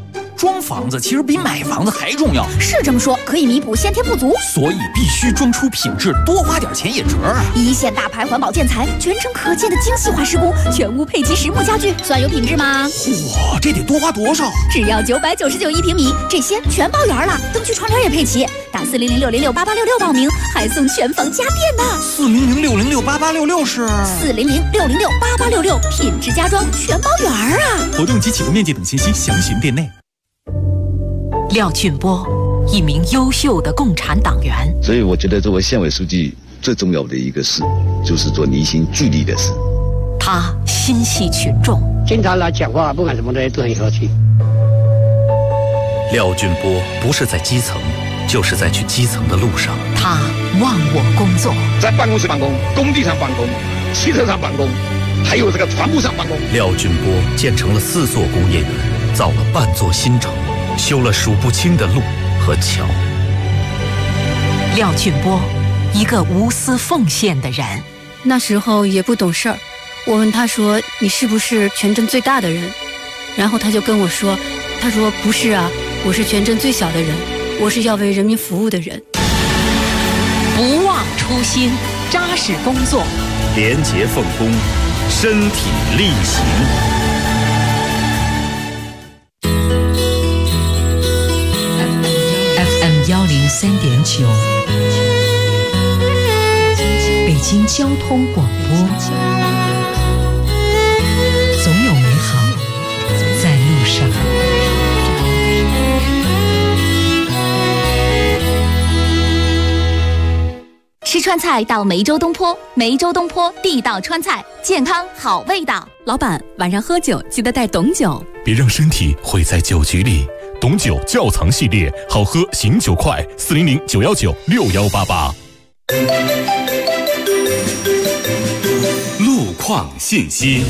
装房子其实比买房子还重要。 是这么说，可以弥补先天不足， 所以必须装出品质，多花点钱也值啊！ 一线大牌环保建材，全程可见的精细化施工，全屋配齐实木家具，算有品质吗？ 哇，这得多花多少？ 只要999一平米，这些全包圆了，灯具窗帘也配齐。打400-606-8866报名，还送全房家电呢。 400-606-8866是 400-606-8866，品质家装全包圆啊！ 活动及启动面积等信息详询店内。 廖俊波，一名优秀的共产党员。 所以我觉得作为县委书记最重要的一个事，就是做凝心聚力的事。 他心系群众， 经常来讲话，不管什么的都很和气。 廖俊波不是在基层，就是在去基层的路上。 他忘我工作， 在办公室办公，工地上办公，汽车上办公，还有这个船坞上办公。 廖俊波建成了4座工业园，造了半座新城，修了数不清的路和桥。 廖俊波，一个无私奉献的人。 那时候也不懂事儿，我问他说：“你是不是全镇最大的人？”然后他就跟我说：“他说不是啊，我是全镇最小的人，我是要为人民服务的人。” 不忘初心，扎实工作， 廉洁奉公，身体力行。 FM103.9，北京交通广播，总有美好在路上。 吃川菜到梅州东坡，梅州东坡地道川菜，健康好味道。 老板，晚上喝酒记得带董酒， 别让身体毁在酒局里。董酒窖藏系列，好喝醒酒快，400-919-6188。 路况信息。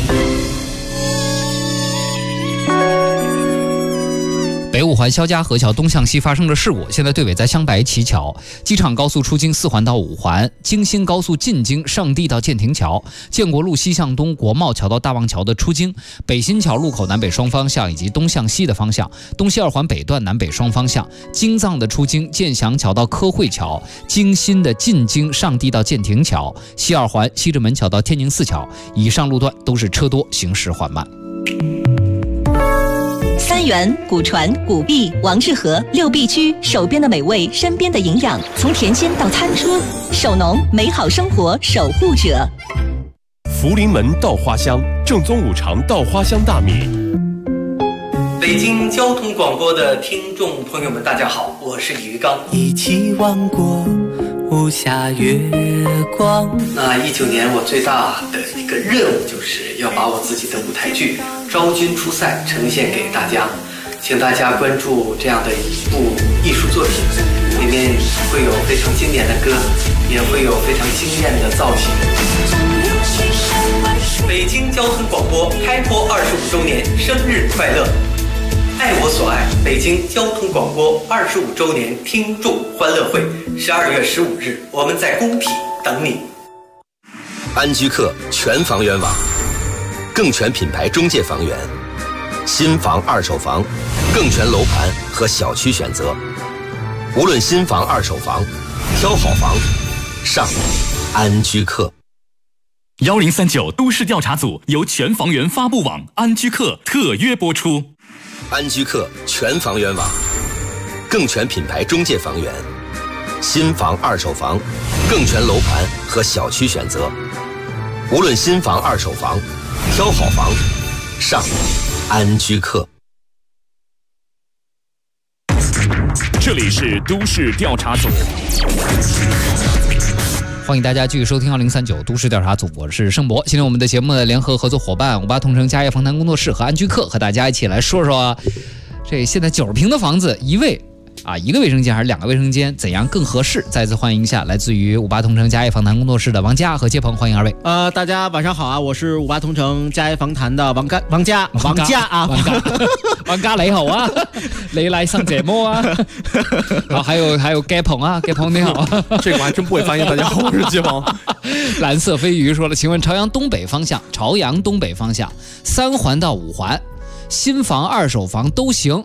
北五环肖家河桥东向西发生了事故，现在队尾在香白旗桥。机场高速出京4环到5环，京新高速进京上地到建亭桥，建国路西向东国贸桥到大望桥的出京，北新桥路口南北双方向以及东向西的方向，东西2环北段南北双方向，京藏的出京建祥桥到科汇桥，京新的进京上地到建亭桥，西2环西直门桥到天宁寺桥，以上路段都是车多，行驶缓慢。 三元、古传、古币、王致和6必居，手边的美味，身边的营养，从甜心到餐车，手农美好生活守护者。 福临门稻花香，正宗五常稻花香大米。 北京交通广播的听众朋友们，大家好，我是李玉刚。 一起望过无暇月光。 那19年我最大的一个任务就是要把我自己的舞台剧《昭君出塞》呈现给大家，请大家关注这样的一部艺术作品，里面会有非常经典的歌，也会有非常惊艳的造型。北京交通广播开播25周年生日快乐！爱我所爱，北京交通广播25周年听众欢乐会，12月15日，我们在工体等你。 安居客全房源网，更全品牌中介房源，新房二手房，更全楼盘和小区选择。无论新房二手房，挑好房上安居客。 1039都市调查组由全房源发布网安居客特约播出。 安居客全房源网，更全品牌中介房源，新房二手房，更全楼盘和小区选择。无论新房二手房，挑好房上安居客。 这里是都市调查组。 欢迎大家继续收听2039都市调查组，我是盛博。今天我们的节目的联合合作伙伴58同城家业房谈工作室和安居客和大家一起来说说这现在90平的房子一个卫生间还是2个卫生间怎样更合适？再次欢迎一下来自于58同城家业房谈工作室的王佳和接鹏，欢迎二位。 大家晚上好啊，我是58同城家业房谈的王佳你好啊，你来上节目啊。好，还有接鹏啊，接鹏你好。 这个我还真不会发现。大家好，我是接鹏。 蓝色飞鱼说了，请问朝阳东北方向3环到5环，新房二手房都行。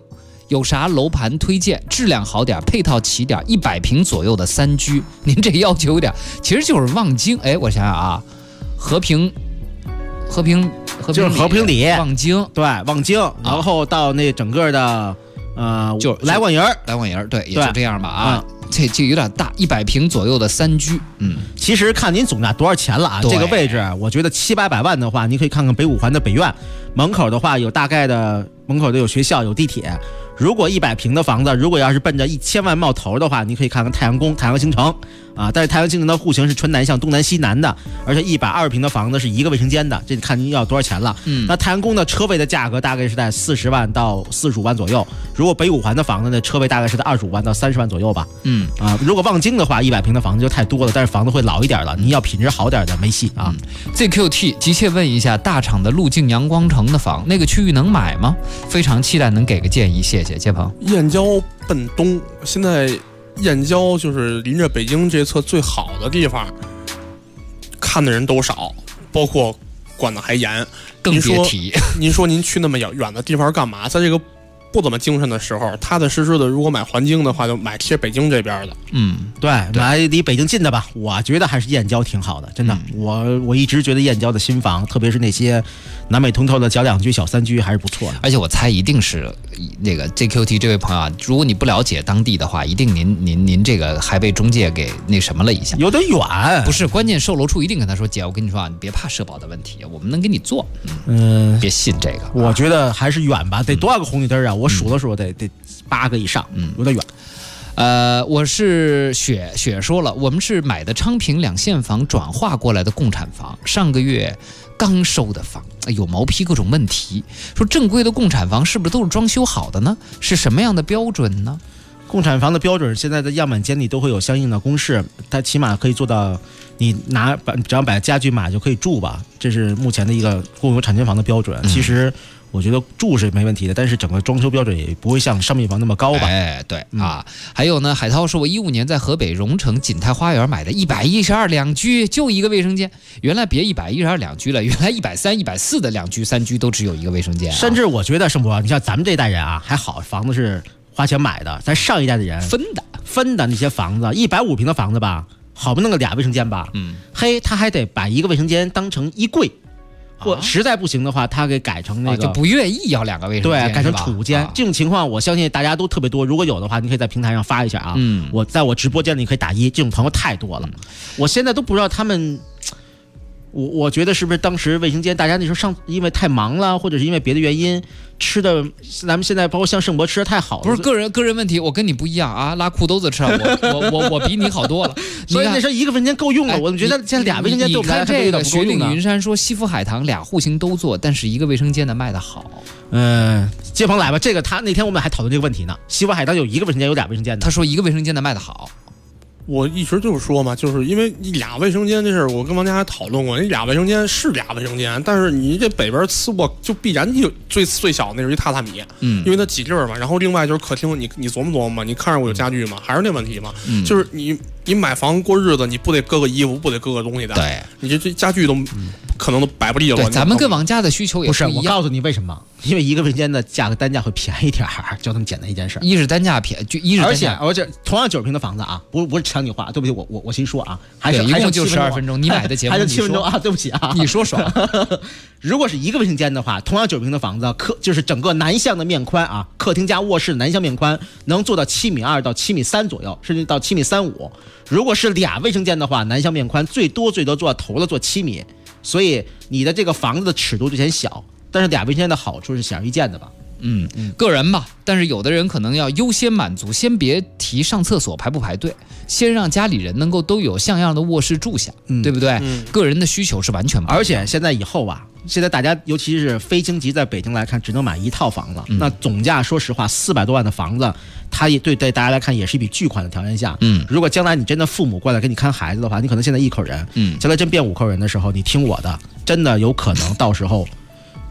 有啥楼盘推荐？质量好点，配套齐点，100平左右的3居。您这要求有点，其实就是望京。哎，我想想啊，和平就是和平里望京， 对，望京，然后到那整个的就来广营， 对，也就这样吧啊。这有点大，100平左右的3居。 其实看您总价多少钱了啊。这个位置我觉得700-800万的话，你可以看看北五环的北苑门口的话，有大概的门口的有学校有地铁。如果100平的房子，如果要是奔着1000万冒头的话，你可以看看太阳宫、太阳新城啊。但是太阳新城的户型是纯南向，东南西南的，而且120平的房子是1个卫生间的，这看您要多少钱了。那太阳宫的车位的价格大概是在40万到45万左右。如果北五环的房子呢，车位大概是在25万到30万左右吧。如果望京的话，100平的房子就太多了，但是房子会老一点了，您要品质好点的没戏啊。 ZQT 急切问一下，大厂的路径阳光城的房，那个区域能买吗？非常期待能给个建议，谢谢接鹏。 燕郊奔东，现在燕郊就是临着北京这侧最好的地方，看的人都少，包括管得还严。 更别提。 您说您去那么远的地方干嘛？在这个不怎么精神的时候，踏踏实实的，如果买环京的话，就买贴北京这边的。 对，买离北京近的吧。我觉得还是燕郊挺好的，真的。我一直觉得燕郊的新房，特别是那些南北通透的小2居、小3居还是不错的。 而且我猜一定是那个 JQT 这位朋友啊，如果你不了解当地的话，一定您这个还被中介给那什么了一下， 有点远。 不是，关键售楼处一定跟他说，姐，我跟你说啊，你别怕社保的问题，我们能给你做。别信这个。 我觉得还是远吧，得多少个红绿灯啊？我数了数，得8个以上，有点远。 我是雪说了，我们是买的昌平2线房转化过来的共产房，上个月刚收的房，有毛坯各种问题。说正规的共产房是不是都是装修好的呢？是什么样的标准呢？ 共产房的标准现在的样板间里都会有相应的公示，它起码可以做到你只要把家具买就可以住吧，这是目前的一个共有产权房的标准。其实我觉得住是没问题的，但是整个装修标准也不会像商品房那么高吧。 对啊。还有呢，海涛说，我15年在河北荣城锦泰花园买的112 2居，就1个卫生间。原来别112 2居了，原来130、140的2居、3居都只有1个卫生间。 甚至我觉得盛博，你像咱们这代人啊，还好，房子是花钱买的。咱上一代的人分的那些房子，150平的房子吧，好不弄个2卫生间吧，他还得把1个卫生间当成衣柜。或实在不行的话，他给改成那个就不愿意要2个卫生间， 对，改成储物间。这种情况我相信大家都特别多，如果有的话，你可以在平台上发一下啊。我在我直播间里可以打1，这种朋友太多了。我现在都不知道他们，我觉得是不是当时卫生间大家那时候因为太忙了，或者是因为别的原因吃的，咱们现在包括像盛博吃的太好了。 不是个人问题，我跟你不一样啊，拉裤兜子吃啊，我比你好多了。 所以那时候1个卫生间够用了，我觉得现在2卫生间对我们来说有点不够用。 雪岭云山说西府海棠2户型都做，但是1个卫生间的卖的好。 接鹏来吧，这个他那天我们还讨论这个问题呢。西府海棠有1个卫生间，有2卫生间的。 他说1个卫生间的卖的好。 我一直就是说嘛，就是因为2卫生间这事儿，我跟王家还讨论过。那2卫生间是2卫生间，但是你这北边次卧就必然就最小那是一榻榻米，因为它几地儿嘛。然后另外就是客厅，你琢磨琢磨嘛，你看着我有家具吗？还是那问题嘛，就是你买房过日子，你不得搁个衣服，不得搁个东西的。 对， 你这家具都可能都摆不利了。 对，咱们跟王家的需求也不是一样。 我告诉你为什么？因为1个卫生间的单价会便宜点儿，就这么简单一件事。 一是单价便宜， 而且同样90平的房子啊，不是抢你话，对不起，我先说啊， 一共就12分钟，你买的节目还是7分钟啊，对不起啊， 你说爽。 如果是1个卫生间的话，同样90平的房子，就是整个南向的面宽啊，客厅加卧室南向面宽能做到7.2米到7.3米左右，甚至到7.35米。如果是2卫生间的话，南向面宽最多做到头了做7米，所以你的这个房子的尺度就显小。但是2卫生间的好处是显而易见的吧？ 个人吧，但是有的人可能要优先满足，先别提上厕所排不排队，先让家里人能够都有像样的卧室住下，对不对？个人的需求是完全不一样。 而且现在以后啊，现在大家尤其是非京籍在北京来看，只能买1套房子，那总价说实话400多万的房子，它也对大家来看也是一笔巨款的条件下，如果将来你真的父母过来给你看孩子的话，你可能现在1口人，将来真变5口人的时候，你听我的，真的有可能到时候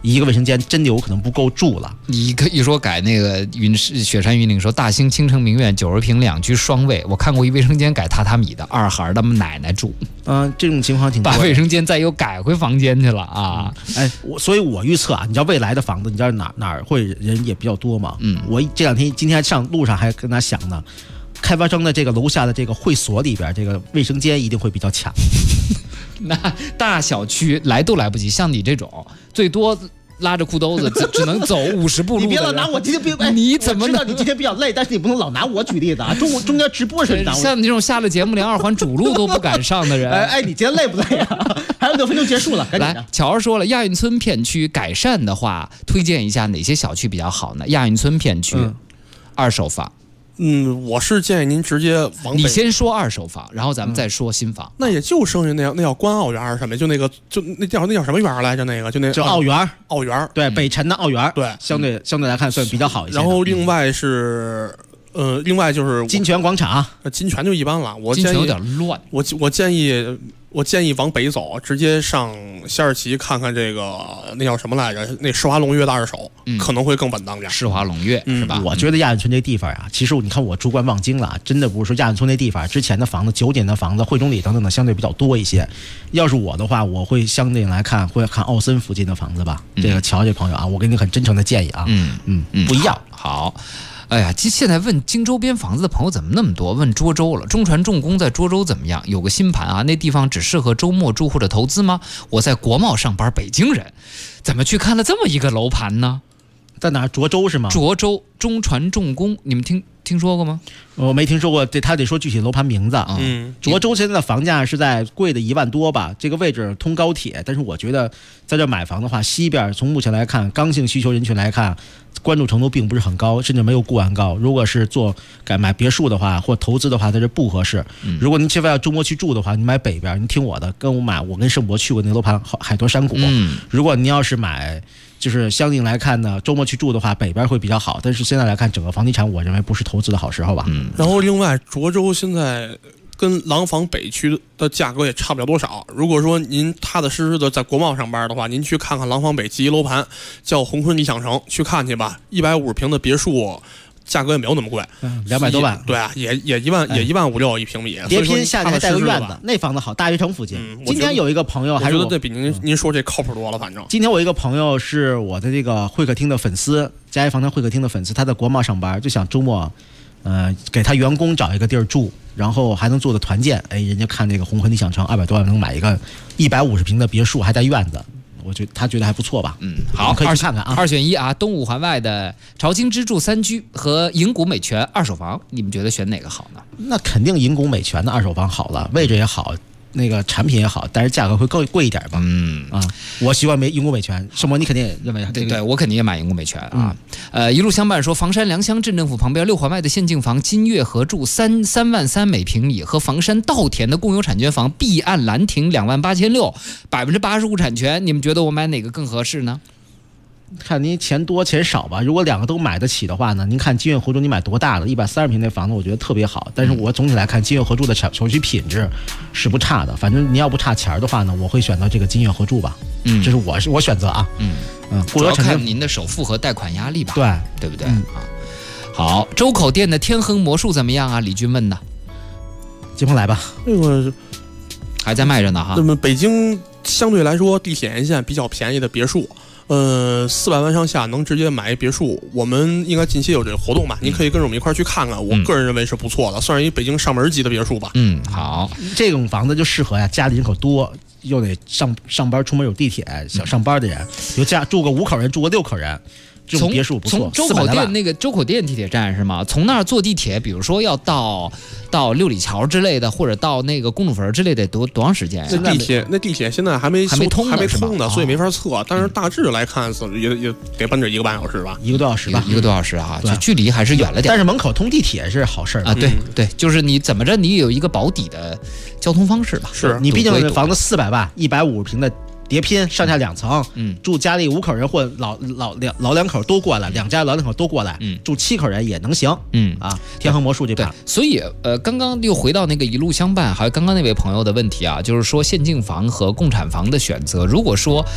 一个卫生间真的有可能不够住了。 你一说改那个雪山云岭说大兴青城名苑90平2居双卫，我看过一卫生间改榻榻米的2孩的奶奶住， 这种情况挺多的， 把卫生间再又改回房间去了啊。 所以我预测啊，你知道未来的房子，你知道哪儿会人也比较多吗？我这2天今天上路上还跟他想呢，开发商的这个楼下的这个会所里边，这个卫生间一定会比较强。 那大小区来都来不及，像你这种最多拉着裤兜子只能走50步路。 你别老拿我今天你怎么知道你今天比较累，但是你不能老拿我举例子啊！中间直播时拿我。 像你这种下了节目连2环主路都不敢上的人， 你今天累不累啊？还有6分钟结束了，赶紧来。乔儿说了，亚运村片区改善的话，推荐一下哪些小区比较好呢？亚运村片区，2手房。 我是建议您直接往北。 你先说2手房，然后咱们再说新房。 那也就剩下那叫关奥园什么，就那叫什么园来着？那个就奥园。 奥园对，北辰的奥园。 对， 相对来看算比较好一些。 然后另外是。另外就是金泉广场， 金泉就一般了。 金泉有点乱。 我建议往北走，直接上西二旗看看这个那叫什么来着？那施华龙悦的2手，可能会更稳当点。 施华龙悦是吧？ 我觉得亚运村这地方啊，其实你看我主观望京了，真的不是说亚运村那地方之前的房子、9点的房子、汇中里等等的相对比较多一些。要是我的话，我会相对来看会看奥森附近的房子吧。这个乔这朋友啊，我给你很真诚的建议啊，不一样。 好。哎呀，现在问京周边房子的朋友怎么那么多？问涿州了，中传重工在涿州怎么样？有个新盘啊，那地方只适合周末住或者投资吗？我在国贸上班，北京人，怎么去看了这么一个楼盘呢？ 在哪儿？涿州是吗？ 涿州中传重工，你们听说过吗？ 我没听说过，他得说具体楼盘名字啊。涿州现在的房价是在贵的1万多吧，这个位置通高铁，但是我觉得在这买房的话，西边从目前来看，刚性需求人群来看，关注程度并不是很高，甚至没有固安高。如果是买别墅的话，或投资的话，在这不合适。如果您切要周末去住的话，你买北边，你听我的，我跟盛博去过那楼盘海螺山谷。如果您要是买。就是相应来看呢，周末去住的话，北边会比较好。但是现在来看，整个房地产，我认为不是投资的好时候吧。 然后另外，涿州现在跟廊坊北区的价格也差不了多少。如果说您踏踏实实的在国贸上班的话，您去看看廊坊北7楼盘，叫宏坤理想城，去看去吧。150平的别墅。价格也没有那么贵 ，200多万。 对啊，也1万5、6一平米。 别拼，下面还带个院子，那房子好，大悦城附近。今天有一个朋友，还是我觉得这比您说这靠谱多了。反正今天我一个朋友是我的这个会客厅的粉丝，嘉义房产会客厅的粉丝，他在国贸上班，就想周末，给他员工找一个地儿住，然后还能做的团建。人家看那个宏坤理想城200多万能买一个150平的别墅，还带院子。他觉得还不错吧？ 好， 可以去看看啊。 2选1啊，东五环外的朝京之住3居和银谷美泉2手房，你们觉得选哪个好呢？ 那肯定银谷美泉的2手房好了，位置也好，那个产品也好，但是价格会更贵一点吧？我习惯银谷美泉，盛博你肯定也认为对，我肯定也买银谷美泉啊。一路相伴说，房山良乡镇政府旁边6环外的县境房金悦合住3万3每平米和房山稻田的共有产权房碧岸兰亭2万8600%，85%产权，你们觉得我买哪个更合适呢？ 看您钱多钱少吧。如果2个都买得起的话呢，您看金悦合住你买多大的130平那房子，我觉得特别好。但是我总体来看，金悦合住的小区品质是不差的。反正你要不差钱的话呢，我会选择这个金悦合住吧。这是我选择啊。 主要看您的首付和贷款压力吧。对不对？好，周口店的天恒魔术怎么样啊？李军问的。 金鹏来吧。 那个还在卖着呢哈。 那么北京相对来说地铁沿线比较便宜的别墅。400万上下能直接买别墅，我们应该近期有这个活动吧？您可以跟着我们一块去看看，我个人认为是不错的，算是一北京上门级的别墅吧。 好， 这种房子就适合呀，家里人口多，又得上班出门有地铁，想上班的人，有家住个5口人，住个6口人。这种别墅不错。 从周口店那个周口店地铁站是吗？从那儿坐地铁，比如说要到六里桥之类的，或者到那个公主坟之类的，多长时间呀？ 那地铁现在还没通呢，所以没法测。但是大致来看，也得奔着1个半小时吧，1 个多小时吧，1 个多小时哈，距离还是远了点。 但是门口通地铁是好事啊。 对，就是你怎么着，你有一个保底的交通方式吧。 是你毕竟这房子400万，150平的。叠拼上下2层，住家里5口人或老2口都过来，2家老2口都过来，住7口人也能行，天恒魔术这边。 所以刚刚又回到那个一路相伴，还有刚刚那位朋友的问题啊，就是说县境房和共产房的选择，如果说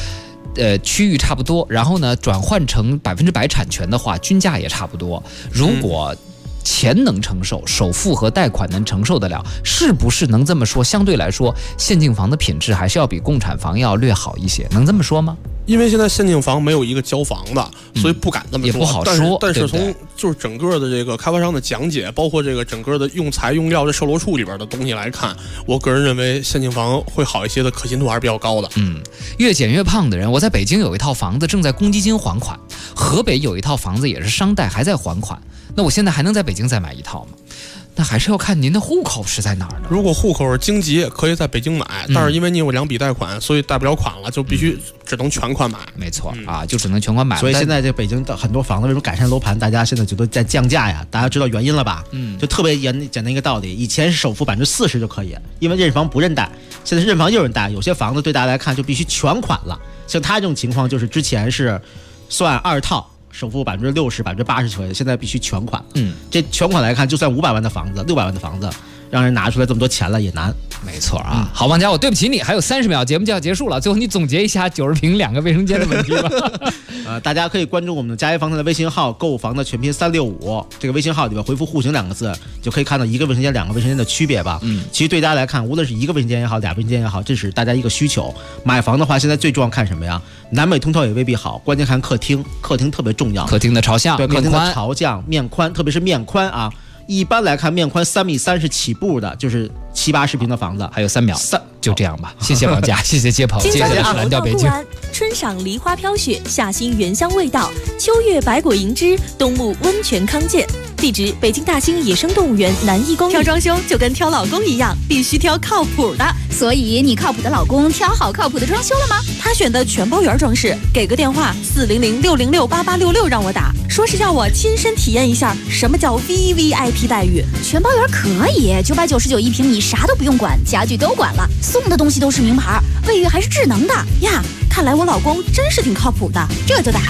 区域差不多，然后呢转换成100%产权的话，均价也差不多。如果钱能承受，首付和贷款能承受得了，是不是能这么说？相对来说，现境房的品质还是要比共产房要略好一些，能这么说吗？ 因为现在现境房没有一个交房的，所以不敢这么说， 也不好说。 但是从就是整个的这个开发商的讲解，包括这个整个的用材用料这售楼处里边的东西来看，我个人认为现境房会好一些的可信度还是比较高的。 越减越胖的人，我在北京有一套房子正在公积金还款，河北有一套房子也是商贷还在还款，那我现在还能在北京再买一套吗？那还是要看您的户口是在哪儿呢？ 如果户口是京籍，可以在北京买，但是因为你有2笔贷款，所以贷不了款了，就必须只能全款买。 没错啊，就只能全款买。 所以现在这北京的很多房子为什么改善楼盘，大家现在就都在降价呀？大家知道原因了吧？就特别简单一个道理，以前是首付40%就可以，因为认房不认贷，现在是认房又认贷，有些房子对大家来看就必须全款了。像他这种情况，就是之前是算2套。首付60%、80%可以，现在必须全款。这全款来看，就算500万的房子、600万的房子，让人拿出来这么多钱了也难。 没错啊，好，王佳，我对不起你，还有30秒，节目就要结束了。最后你总结一下90平2个卫生间的问题吧。 大家可以关注我们的佳怡房产的微信号，购物房的全拼365，这个微信号里边回复户型2个字，就可以看到1个卫生间2个卫生间的区别吧。其实对大家来看，无论是1个卫生间也好，2卫生间也好，这是大家一个需求。买房的话，现在最重要看什么呀？南北通透也未必好，关键看客厅，客厅特别重要。 客厅的朝向， 对，客厅的朝向、面宽，特别是面宽啊。一般来看，面宽3.30米起步的，就是70、80平的房子。 还有3秒，就这样吧。谢谢王佳，谢谢街朋，谢谢蓝调北京。 春赏梨花飘雪，夏兴原香味道，秋月百果盈枝，冬沐温泉康健。地址：北京大兴野生动物园南1公里。挑装修就跟挑老公一样，必须挑靠谱的。 所以你靠谱的老公挑好靠谱的装修了吗？ 他选的全包圆装饰，给个电话400-606-8866让我打，说是要我亲身体验一下什么叫 VVIP 待遇。 全包圆可以，999一平，你啥都不用管，家具都管了，送的东西都是名牌，卫浴还是智能的呀。看来我老公真是挺靠谱的，这就打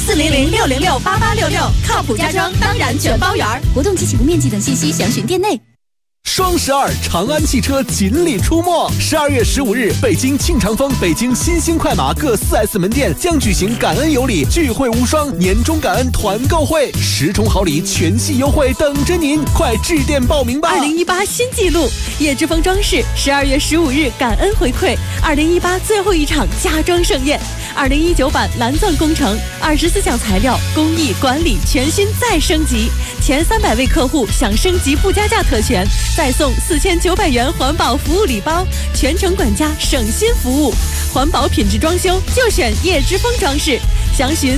400-606-8866，靠谱家装当然全包圆。 活动及起步面积等信息详询店内。 双12，长安汽车锦鲤出没。12月15日，北京庆长丰、北京新兴快马各4S 门店将举行感恩有礼聚会无双年终感恩团购会，10重好礼全系优惠等着您，快致电报名吧 ！2018新纪录，叶之峰装饰12月15日感恩回馈2018最后一场家装盛宴，2019版蓝钻工程24项材料工艺管理全新再升级，前300位客户享升级不加价特权，再送4900元环保服务礼包，全程管家省心服务，环保品质装修就选叶之峰装饰，详询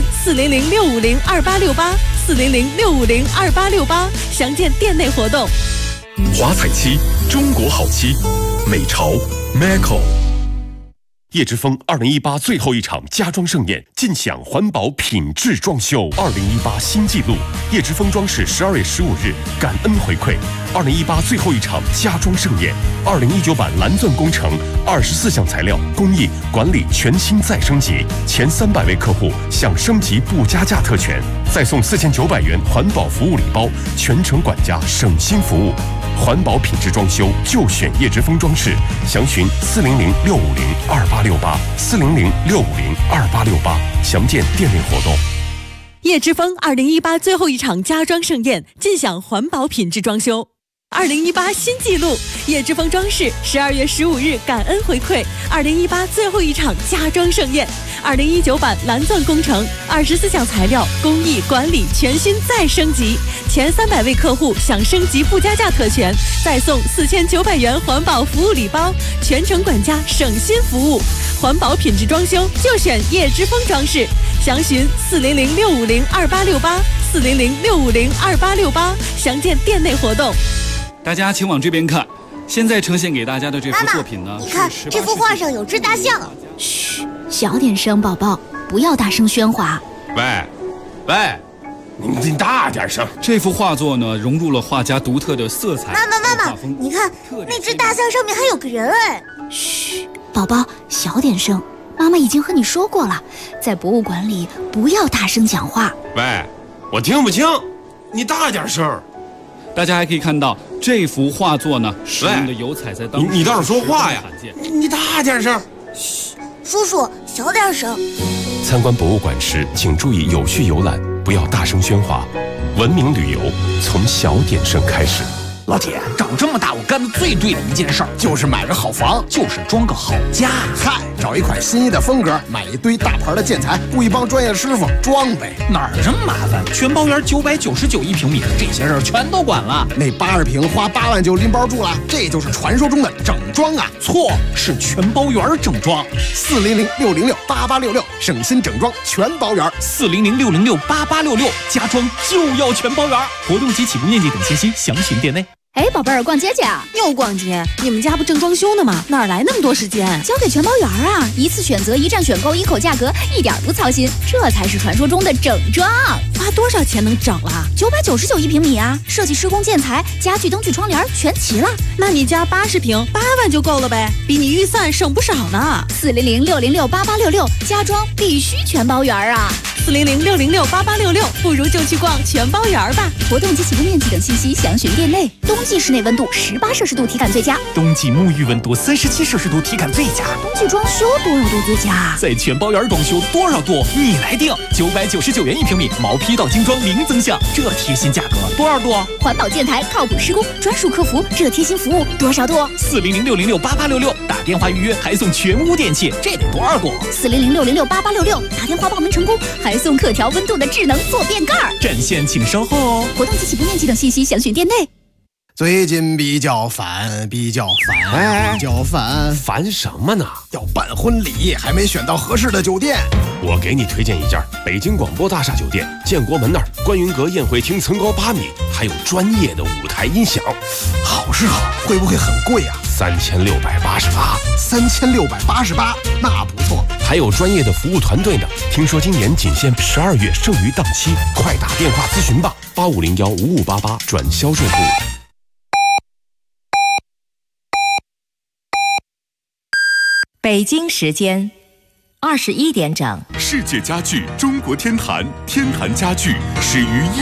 400-650-2868，400-650-2868，详见店内活动。 华彩漆，中国好漆，美潮 Maco。 叶之峰2018最后一场家装盛宴，尽享环保品质装修。2018新纪录，叶之峰装饰12月15日感恩回馈2018最后一场家装盛宴。2019版蓝钻工程24项材料工艺管理全新再升级，前300位客户享升级不加价特权，再送4900元环保服务礼包，全程管家省心服务。环保品质装修就选叶之峰装饰，详询400-650-2868，400-650-2868，详见店内活动。 叶之峰2018最后一场家装盛宴，尽享环保品质装修。2018新纪录，叶之峰装饰12月15日感恩回馈2018最后一场家装盛宴，2019版蓝钻工程24项材料工艺管理全新再升级，前300位客户享升级不加价特权，再送4900元环保服务礼包，全程管家省心服务，环保品质装修就选叶之峰装饰，详询400-650-2868，400-650-2868，详见店内活动。 大家请往这边看，现在呈现给大家的这幅作品呢， 你看这幅画上有只大象。嘘，小点声，宝宝，不要大声喧哗。 喂，你大点声。 这幅画作呢，融入了画家独特的色彩。 妈妈，你看那只大象上面还有个人哎。嘘，宝宝，小点声。妈妈已经和你说过了，在博物馆里不要大声讲话。 喂，我听不清，你大点声。 大家还可以看到这幅画作呢，使用的油彩在当中。 你倒是说话呀！你大点声。 嘘，叔叔， 小点声。 参观博物馆时，请注意有序游览，不要大声喧哗。文明旅游从小点声开始。 老铁，长这么大我干的最对的一件事儿就是买个好房，就是装个好家。 嗨，找一款心仪的风格，买一堆大牌的建材，雇一帮专业师傅装呗。 哪儿这么麻烦？全包圆999一平米，这些事儿全都管了。 那80平花8万就拎包住了，这就是传说中的整装啊！ 错，是全包圆整装。 400-606-8866，省心整装全包圆。 400-606-8866，家装就要全包圆。活动及起步面积等信息详询店内。 哎，宝贝儿，逛街去啊？ 又逛街？你们家不正装修呢吗？哪来那么多时间？ 交给全包圆啊！一次选择，一站选购，一口价格，一点不操心，这才是传说中的整装。 花多少钱能整了 ？999一平米啊！设计、施工、建材、家具、灯具、窗帘全齐了。 那你家80平8万就够了呗，比你预算省不少呢。 400-606-8866，家装必须全包圆啊 ！400-606-8866，不如就去逛全包圆吧。 活动及起步面积等信息详询店内。冬季室内温度18摄氏度体感最佳， 冬季沐浴温度37摄氏度体感最佳。 冬季装修多少度最佳？ 在全包圆装修多少度你来定，999元一平米，毛坯到精装零增项，这贴心价格多少度？ 环保建材，靠谱施工，专属客服，这贴心服务多少度 ？400-606-8866，打电话预约还送全屋电器，这得多少度 ？400-606-8866，打电话报名成功还送可调温度的智能坐便盖。 战线请稍后哦。 活动及起步面积等信息详询店内。 最近比较烦， 烦什么呢？ 要办婚礼，还没选到合适的酒店。 我给你推荐一家北京广播大厦酒店，建国门那儿观云阁宴会厅层高8米，还有专业的舞台音响。 好是好，会不会很贵啊？3688，那不错。 还有专业的服务团队呢。听说今年仅限12月剩余档期，快打电话咨询吧，8501-5588转销售部。 北京时间21点整。 世界家具中国天坛，天坛家具始于